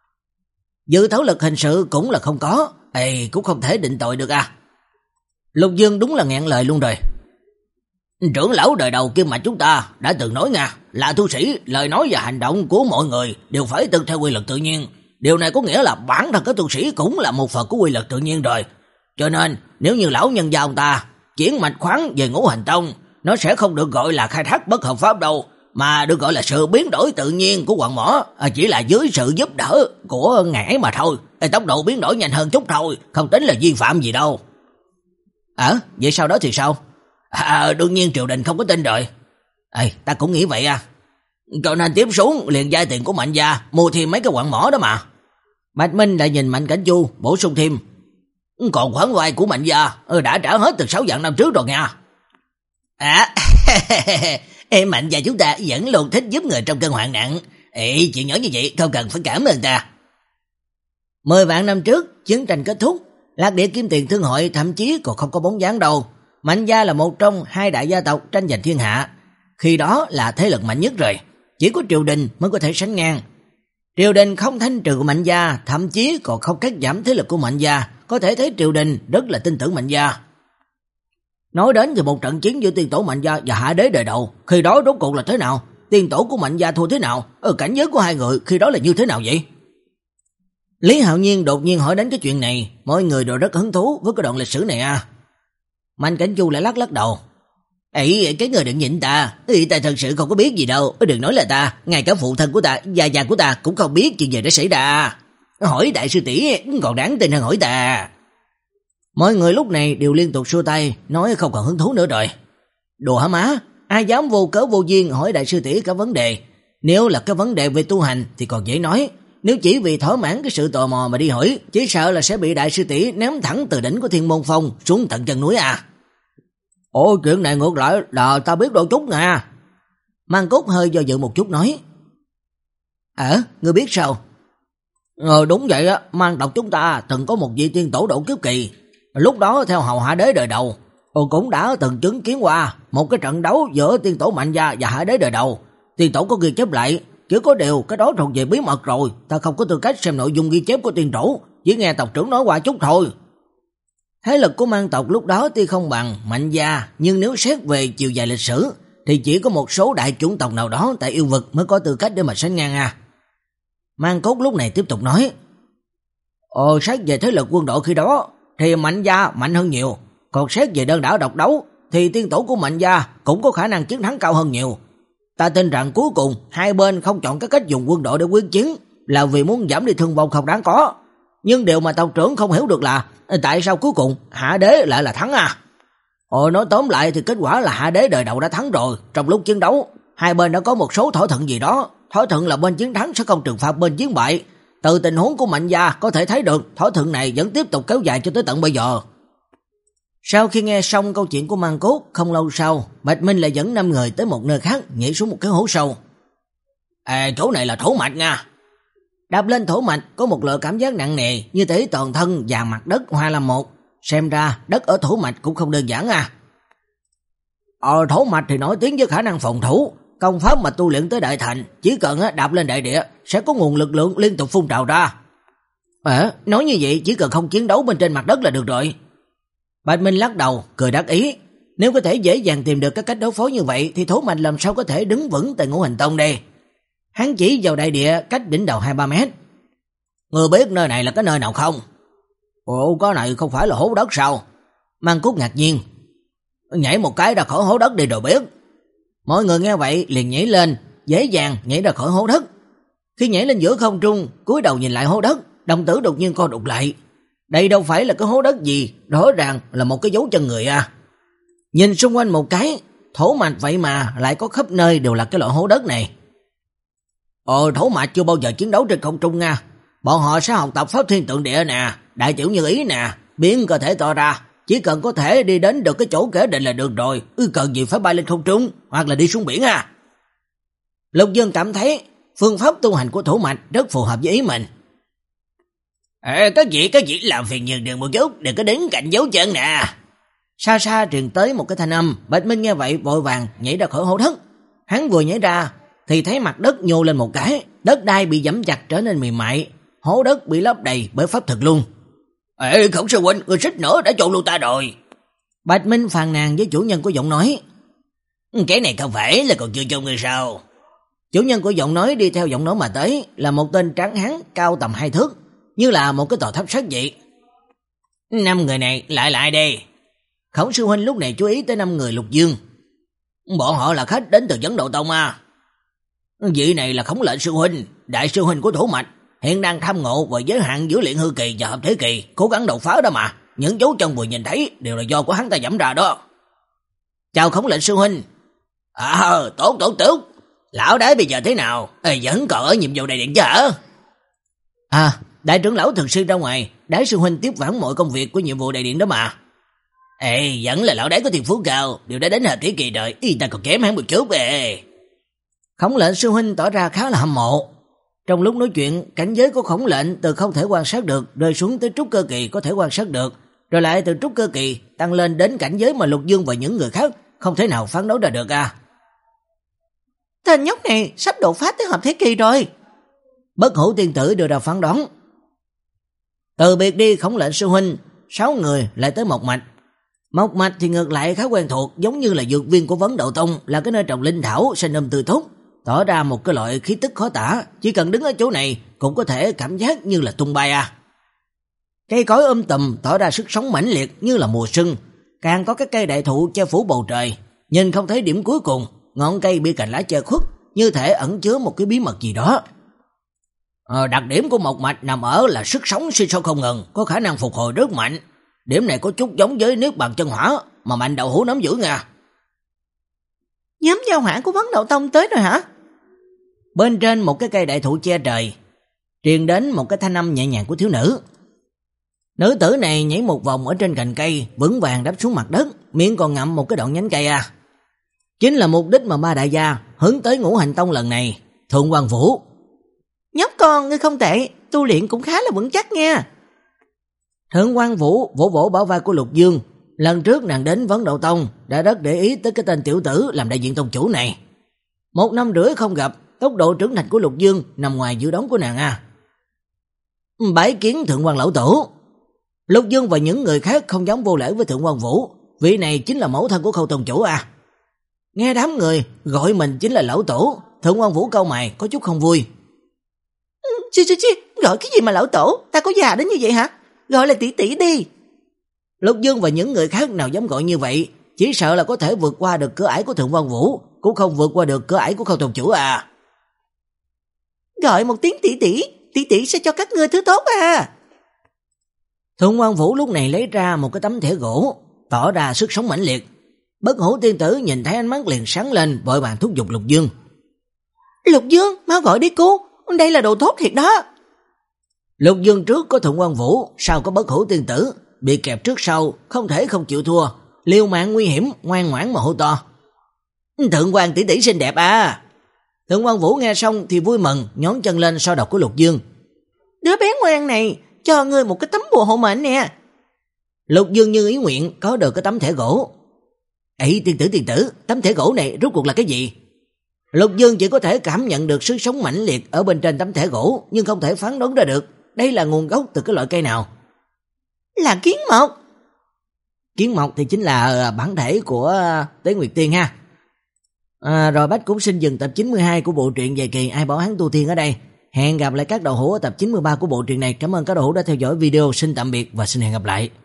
Dự thảo luật hình sự cũng là không có, ê, cũng không thể định tội được à. Lục Dương đúng là nghẹn lời luôn rồi. Trưởng lão đời đầu Kim Mạch chúng ta đã từng nói nha, là tu sĩ, lời nói và hành động của mọi người đều phải tuân theo quy luật tự nhiên. Điều này có nghĩa là bản thân các tu sĩ cũng là một phần của quy luật tự nhiên rồi. Cho nên nếu như lão nhân gia ông ta chuyển mạch khoáng về Ngũ Hành Tông, nó sẽ không được gọi là khai thác bất hợp pháp đâu, mà được gọi là sự biến đổi tự nhiên của quặng mỏ, chỉ là dưới sự giúp đỡ của ngải mà thôi. Tốc độ biến đổi nhanh hơn chút thôi, không tính là vi phạm gì đâu. À, vậy sau đó thì sao? À, đương nhiên triều đình không có tin rồi. Ê, ta cũng nghĩ vậy à. Cho nên tiếp xuống liền vay tiền của Mạnh gia mua thêm mấy cái quặng mỏ đó mà. Bạch Minh lại nhìn Mạnh Cảnh Chu bổ sung thêm, còn khoản vay của Mạnh gia đã trả hết từ sáu vạn năm trước rồi nha. À, em Mạnh gia chúng ta vẫn luôn thích giúp người trong cơn hoạn nạn, Ê, chuyện nhỏ như vậy không cần phải cảm ơn ta. Mười vạn năm trước, chiến tranh kết thúc, Lạc Địa Kim Tiền Thương hội thậm chí còn không có bóng dáng đâu. Mạnh gia là một trong hai đại gia tộc tranh giành thiên hạ. Khi đó là thế lực mạnh nhất rồi, chỉ có triều đình mới có thể sánh ngang. Triều đình không thanh trừ Mạnh gia, thậm chí còn không cắt giảm thế lực của Mạnh gia, có thể thấy triều đình rất là tin tưởng Mạnh gia. Nói đến thì một trận chiến giữa tiên tổ Mạnh gia và Hạ Đế đời đầu, khi đó rốt cuộc là thế nào? Tiên tổ của Mạnh gia thua thế nào? Ở cảnh giới của hai người khi đó là như thế nào vậy? Lý Hạo Nhiên đột nhiên hỏi đến cái chuyện này, mọi người đều rất hứng thú với cái đoạn lịch sử này à. Mạnh Cảnh Chu lại lắc lắc đầu. Ấy, cái người đừng nhịn ta, Ý, ta thật sự không có biết gì đâu, đừng nói là ta, ngay cả phụ thân của ta, gia gia của ta cũng không biết chuyện gì đã xảy ra. Hỏi đại sư tỷ còn đáng tin hơn hỏi ta. Mọi người lúc này đều liên tục xua tay, nói không còn hứng thú nữa rồi. Đùa hả má, ai dám vô cớ vô duyên hỏi đại sư tỷ cả vấn đề. Nếu là cái vấn đề về tu hành thì còn dễ nói, nếu chỉ vì thỏa mãn cái sự tò mò mà đi hỏi, chỉ sợ là sẽ bị đại sư tỷ ném thẳng từ đỉnh của Thiên Môn Phong xuống tận chân núi à. Ồ, chuyện này ngược lại là ta biết đôi chút nè. Mang Cốt hơi do dự một chút nói. Ờ, ngươi biết sao? Ờ, đúng vậy á, Mang tộc chúng ta từng có một vị tiên tổ độ kiếp kỳ. Lúc đó theo hầu Hạ Đế đời đầu, tôi cũng đã từng chứng kiến qua một cái trận đấu giữa tiên tổ Mạnh gia và Hạ Đế đời đầu. Tiên tổ có ghi chép lại, chỉ có điều cái đó thuộc về bí mật rồi, ta không có tư cách xem nội dung ghi chép của tiên tổ, chỉ nghe tộc trưởng nói qua chút thôi. Thế lực của Mang tộc lúc đó tuy không bằng Mạnh gia, nhưng nếu xét về chiều dài lịch sử thì chỉ có một số đại chủng tộc nào đó tại yêu vực mới có tư cách để mà sánh ngang à. Mang Cốt lúc này tiếp tục nói. Ồ, xét về thế lực quân đội khi đó thì Mạnh gia mạnh hơn nhiều, còn xét về đơn đả độc đấu thì tiên tổ của Mạnh gia cũng có khả năng chiến thắng cao hơn nhiều. Ta tin rằng cuối cùng hai bên không chọn cái cách dùng quân đội để quyết chiến là vì muốn giảm đi thương vong không đáng có. Nhưng điều mà tộc trưởng không hiểu được là tại sao cuối cùng Hạ Đế lại là thắng à? Ồ, nói tóm lại thì kết quả là Hạ Đế đời đầu đã thắng rồi. Trong lúc chiến đấu, hai bên đã có một số thỏa thuận gì đó. Thỏa thuận là bên chiến thắng sẽ không trừng phạt bên chiến bại. Từ tình huống của Mạnh gia có thể thấy được thỏa thuận này vẫn tiếp tục kéo dài cho tới tận bây giờ. Sau khi nghe xong câu chuyện của Mang Cốt, không lâu sau, Bạch Minh lại dẫn năm người tới một nơi khác nhảy xuống một cái hố sâu. À, chỗ này là thổ mạch nha. Đạp lên thổ mạch có một loại cảm giác nặng nề, như thể toàn thân và mặt đất hòa làm một. Xem ra đất ở thổ mạch cũng không đơn giản à. Ờ, thổ mạch thì nổi tiếng với khả năng phòng thủ, công pháp mà tu luyện tới đại thành, chỉ cần đạp lên đại địa sẽ có nguồn lực lượng liên tục phun trào ra. À, nói như vậy chỉ cần không chiến đấu bên trên mặt đất là được rồi. Bạch Minh lắc đầu, cười đắc ý. Nếu có thể dễ dàng tìm được các cách đối phó như vậy thì thổ mạch làm sao có thể đứng vững tại Ngũ Hành Tông đây. Hắn chỉ vào đại địa cách đỉnh đầu hai ba mét. Người biết nơi này là cái nơi nào không? Ồ, cái này không phải là hố đất sao? Mang Cốt ngạc nhiên. Nhảy một cái ra khỏi hố đất đi rồi biết. Mọi người nghe vậy liền nhảy lên, dễ dàng nhảy ra khỏi hố đất. Khi nhảy lên giữa không trung, cúi đầu nhìn lại hố đất, đồng tử đột nhiên co rụt lại. Đây đâu phải là cái hố đất gì, rõ ràng là một cái dấu chân người à. Nhìn xung quanh một cái, thổ mạch vậy mà lại có khắp nơi đều là cái loại hố đất này. Ờ, thổ mạch chưa bao giờ chiến đấu trên không trung nha. Bọn họ sẽ học tập pháp thiên tượng địa nè, đại tiểu như ý nè, biến cơ thể to ra, chỉ cần có thể đi đến được cái chỗ kẻ định là được rồi, ư cần gì phải bay lên không trung hoặc là đi xuống biển à. Lục Dương cảm thấy phương pháp tu hành của thổ mạch rất phù hợp với ý mình. Ê, cái gì cái gì làm phiền nhường đường một chút, đừng có đứng cạnh dấu chân nè. Xa xa truyền tới một cái thanh âm, Bạch Minh nghe vậy vội vàng nhảy ra khỏi hố đất. Hắn vừa nhảy ra thì thấy mặt đất nhô lên một cái, đất đai bị giẫm chặt trở nên mềm mại, hố đất bị lấp đầy bởi pháp thực luôn. Ê, Khổng sư huynh, người xích nữa đã trộn luôn ta rồi. Bạch Minh phàn nàn với chủ nhân của giọng nói. Cái này không phải là còn chưa cho người sao? Chủ nhân của giọng nói đi theo giọng nói mà tới là một tên tráng hán cao tầm hai thước, như là một cái tòa tháp sắt vậy. Năm người này lại lại đây. Khổng sư huynh lúc này chú ý tới năm người Lục Dương. Bọn họ là khách đến từ Vấn Độ Tông à. Vị này là Khổng lệnh sư huynh, đại sư huynh của thổ mạch, hiện đang thăm ngộ về giới hạn giữa luyện hư kỳ và hợp thể kỳ, cố gắng đột phá đó mà. Những dấu chân vừa nhìn thấy đều là do của hắn ta dẫm ra đó. Chào Khổng lệnh sư huynh. À, tốt tốt tốt. Lão đái bây giờ thế nào? Ê, vẫn còn ở nhiệm vụ đại điện chứ hả? À, đại trưởng lão thường xuyên ra ngoài, đái sư huynh tiếp vãn mọi công việc của nhiệm vụ đại điện đó mà. Ê, vẫn là lão đái có thiên phú cao, đều đã đến hợp thể kỳ rồi, y ta còn kém hắn một chút ê. Khổng Lệnh sư huynh tỏ ra khá là hâm mộ. Trong lúc nói chuyện, cảnh giới của Khổng Lệnh từ không thể quan sát được rơi xuống tới trúc cơ kỳ có thể quan sát được, rồi lại từ trúc cơ kỳ tăng lên đến cảnh giới mà Lục Dương và những người khác không thể nào phán đoán ra được à. Tên nhóc này sắp đột phá tới hợp thế kỳ rồi. Bất Hủ tiên tử đưa ra phán đoán. Từ biệt đi Khổng Lệnh sư huynh, sáu người lại tới Mộc Mạch. Mộc Mạch thì ngược lại khá quen thuộc, giống như là dược viên của Vấn Đậu Tông, là cái nơi trồng linh thảo sinh âm tươi tốt, tỏ ra một cái loại khí tức khó tả, chỉ cần đứng ở chỗ này cũng có thể cảm giác như là tung bay à. Cây cối um tùm tỏ ra sức sống mãnh liệt như là mùa xuân, càng có các cây đại thụ che phủ bầu trời, nhìn không thấy điểm cuối cùng, ngọn cây bị cành lá che khuất, như thể ẩn chứa một cái bí mật gì đó. Ờ, đặc điểm của Mộc Mạch nằm ở là sức sống sinh sôi không ngừng, có khả năng phục hồi rất mạnh. Điểm này có chút giống với Niết Bàn chân hỏa mà Mạnh Đậu Hũ nắm giữ nha. Nhóm giao hỏa của Vấn Đậu Tông tới rồi hả? Bên trên một cái cây đại thụ che trời, truyền đến một cái thanh âm nhẹ nhàng của thiếu nữ. Nữ tử này nhảy một vòng ở trên cành cây, vững vàng đáp xuống mặt đất, miệng còn ngậm một cái đoạn nhánh cây à. Chính là mục đích mà Ma đại gia hướng tới Ngũ Hành Tông lần này, Thượng Quan Vũ. Nhóc con ngươi không tệ, tu luyện cũng khá là vững chắc nha. Thượng Quan Vũ vỗ vỗ bả vai của Lục Dương, lần trước nàng đến Vấn Đậu Tông đã rất để ý tới cái tên tiểu tử làm đại diện tông chủ này. Một năm rưỡi không gặp, tốc độ trưởng thành của Lục Dương nằm ngoài dự đoán của nàng à. Bái kiến Thượng Quan lão tổ. Lục Dương và những người khác không dám vô lễ với Thượng Quan Vũ, vị này chính là mẫu thân của Khâu tông chủ à. Nghe đám người gọi mình chính là lão tổ, Thượng Quan Vũ cau mày có chút không vui. Chi chi chi, gọi cái gì mà lão tổ, ta có già đến như vậy hả? Gọi là tỷ tỷ đi. Lục Dương và những người khác nào dám gọi như vậy, chỉ sợ là có thể vượt qua được cửa ải của Thượng Quan Vũ, cũng không vượt qua được cửa ải của Khâu tông chủ à. Gọi một tiếng tỷ tỷ, tỷ tỷ sẽ cho các ngươi thứ tốt à. Thượng Quan Vũ lúc này lấy ra một cái tấm thẻ gỗ, tỏ ra sức sống mãnh liệt. Bất Hủ tiên tử nhìn thấy ánh mắt liền sáng lên, vội vàng thúc giục Lục Dương. Lục Dương, mau gọi đi cô, đây là đồ tốt thiệt đó. Lục Dương trước có Thượng Quan Vũ, sau có Bất Hủ tiên tử, bị kẹp trước sau, không thể không chịu thua, liều mạng nguy hiểm, ngoan ngoãn mà hô to. Thượng Quan tỷ tỷ xinh đẹp à. Thượng Quan Vũ nghe xong thì vui mừng, nhón chân lên sau đầu của Lục Dương. Đứa bé ngoan này, cho ngươi một cái tấm bùa hộ mệnh nè. Lục Dương như ý nguyện có được cái tấm thẻ gỗ. Ấy tiên tử tiên tử, tấm thẻ gỗ này rốt cuộc là cái gì? Lục Dương chỉ có thể cảm nhận được sức sống mãnh liệt ở bên trên tấm thẻ gỗ, nhưng không thể phán đoán ra được đây là nguồn gốc từ cái loại cây nào. Là kiến mộc. Kiến mộc thì chính là bản thể của Tế Nguyệt Tiên ha. À, rồi Bách cũng xin dừng tập chín mươi hai của bộ truyện dài kỳ Ai Bảo Hắn Tu Tiên ở đây. Hẹn gặp lại các đầu hữu ở tập chín mươi ba của bộ truyện này. Cảm ơn các đầu hữu đã theo dõi video. Xin tạm biệt và xin hẹn gặp lại.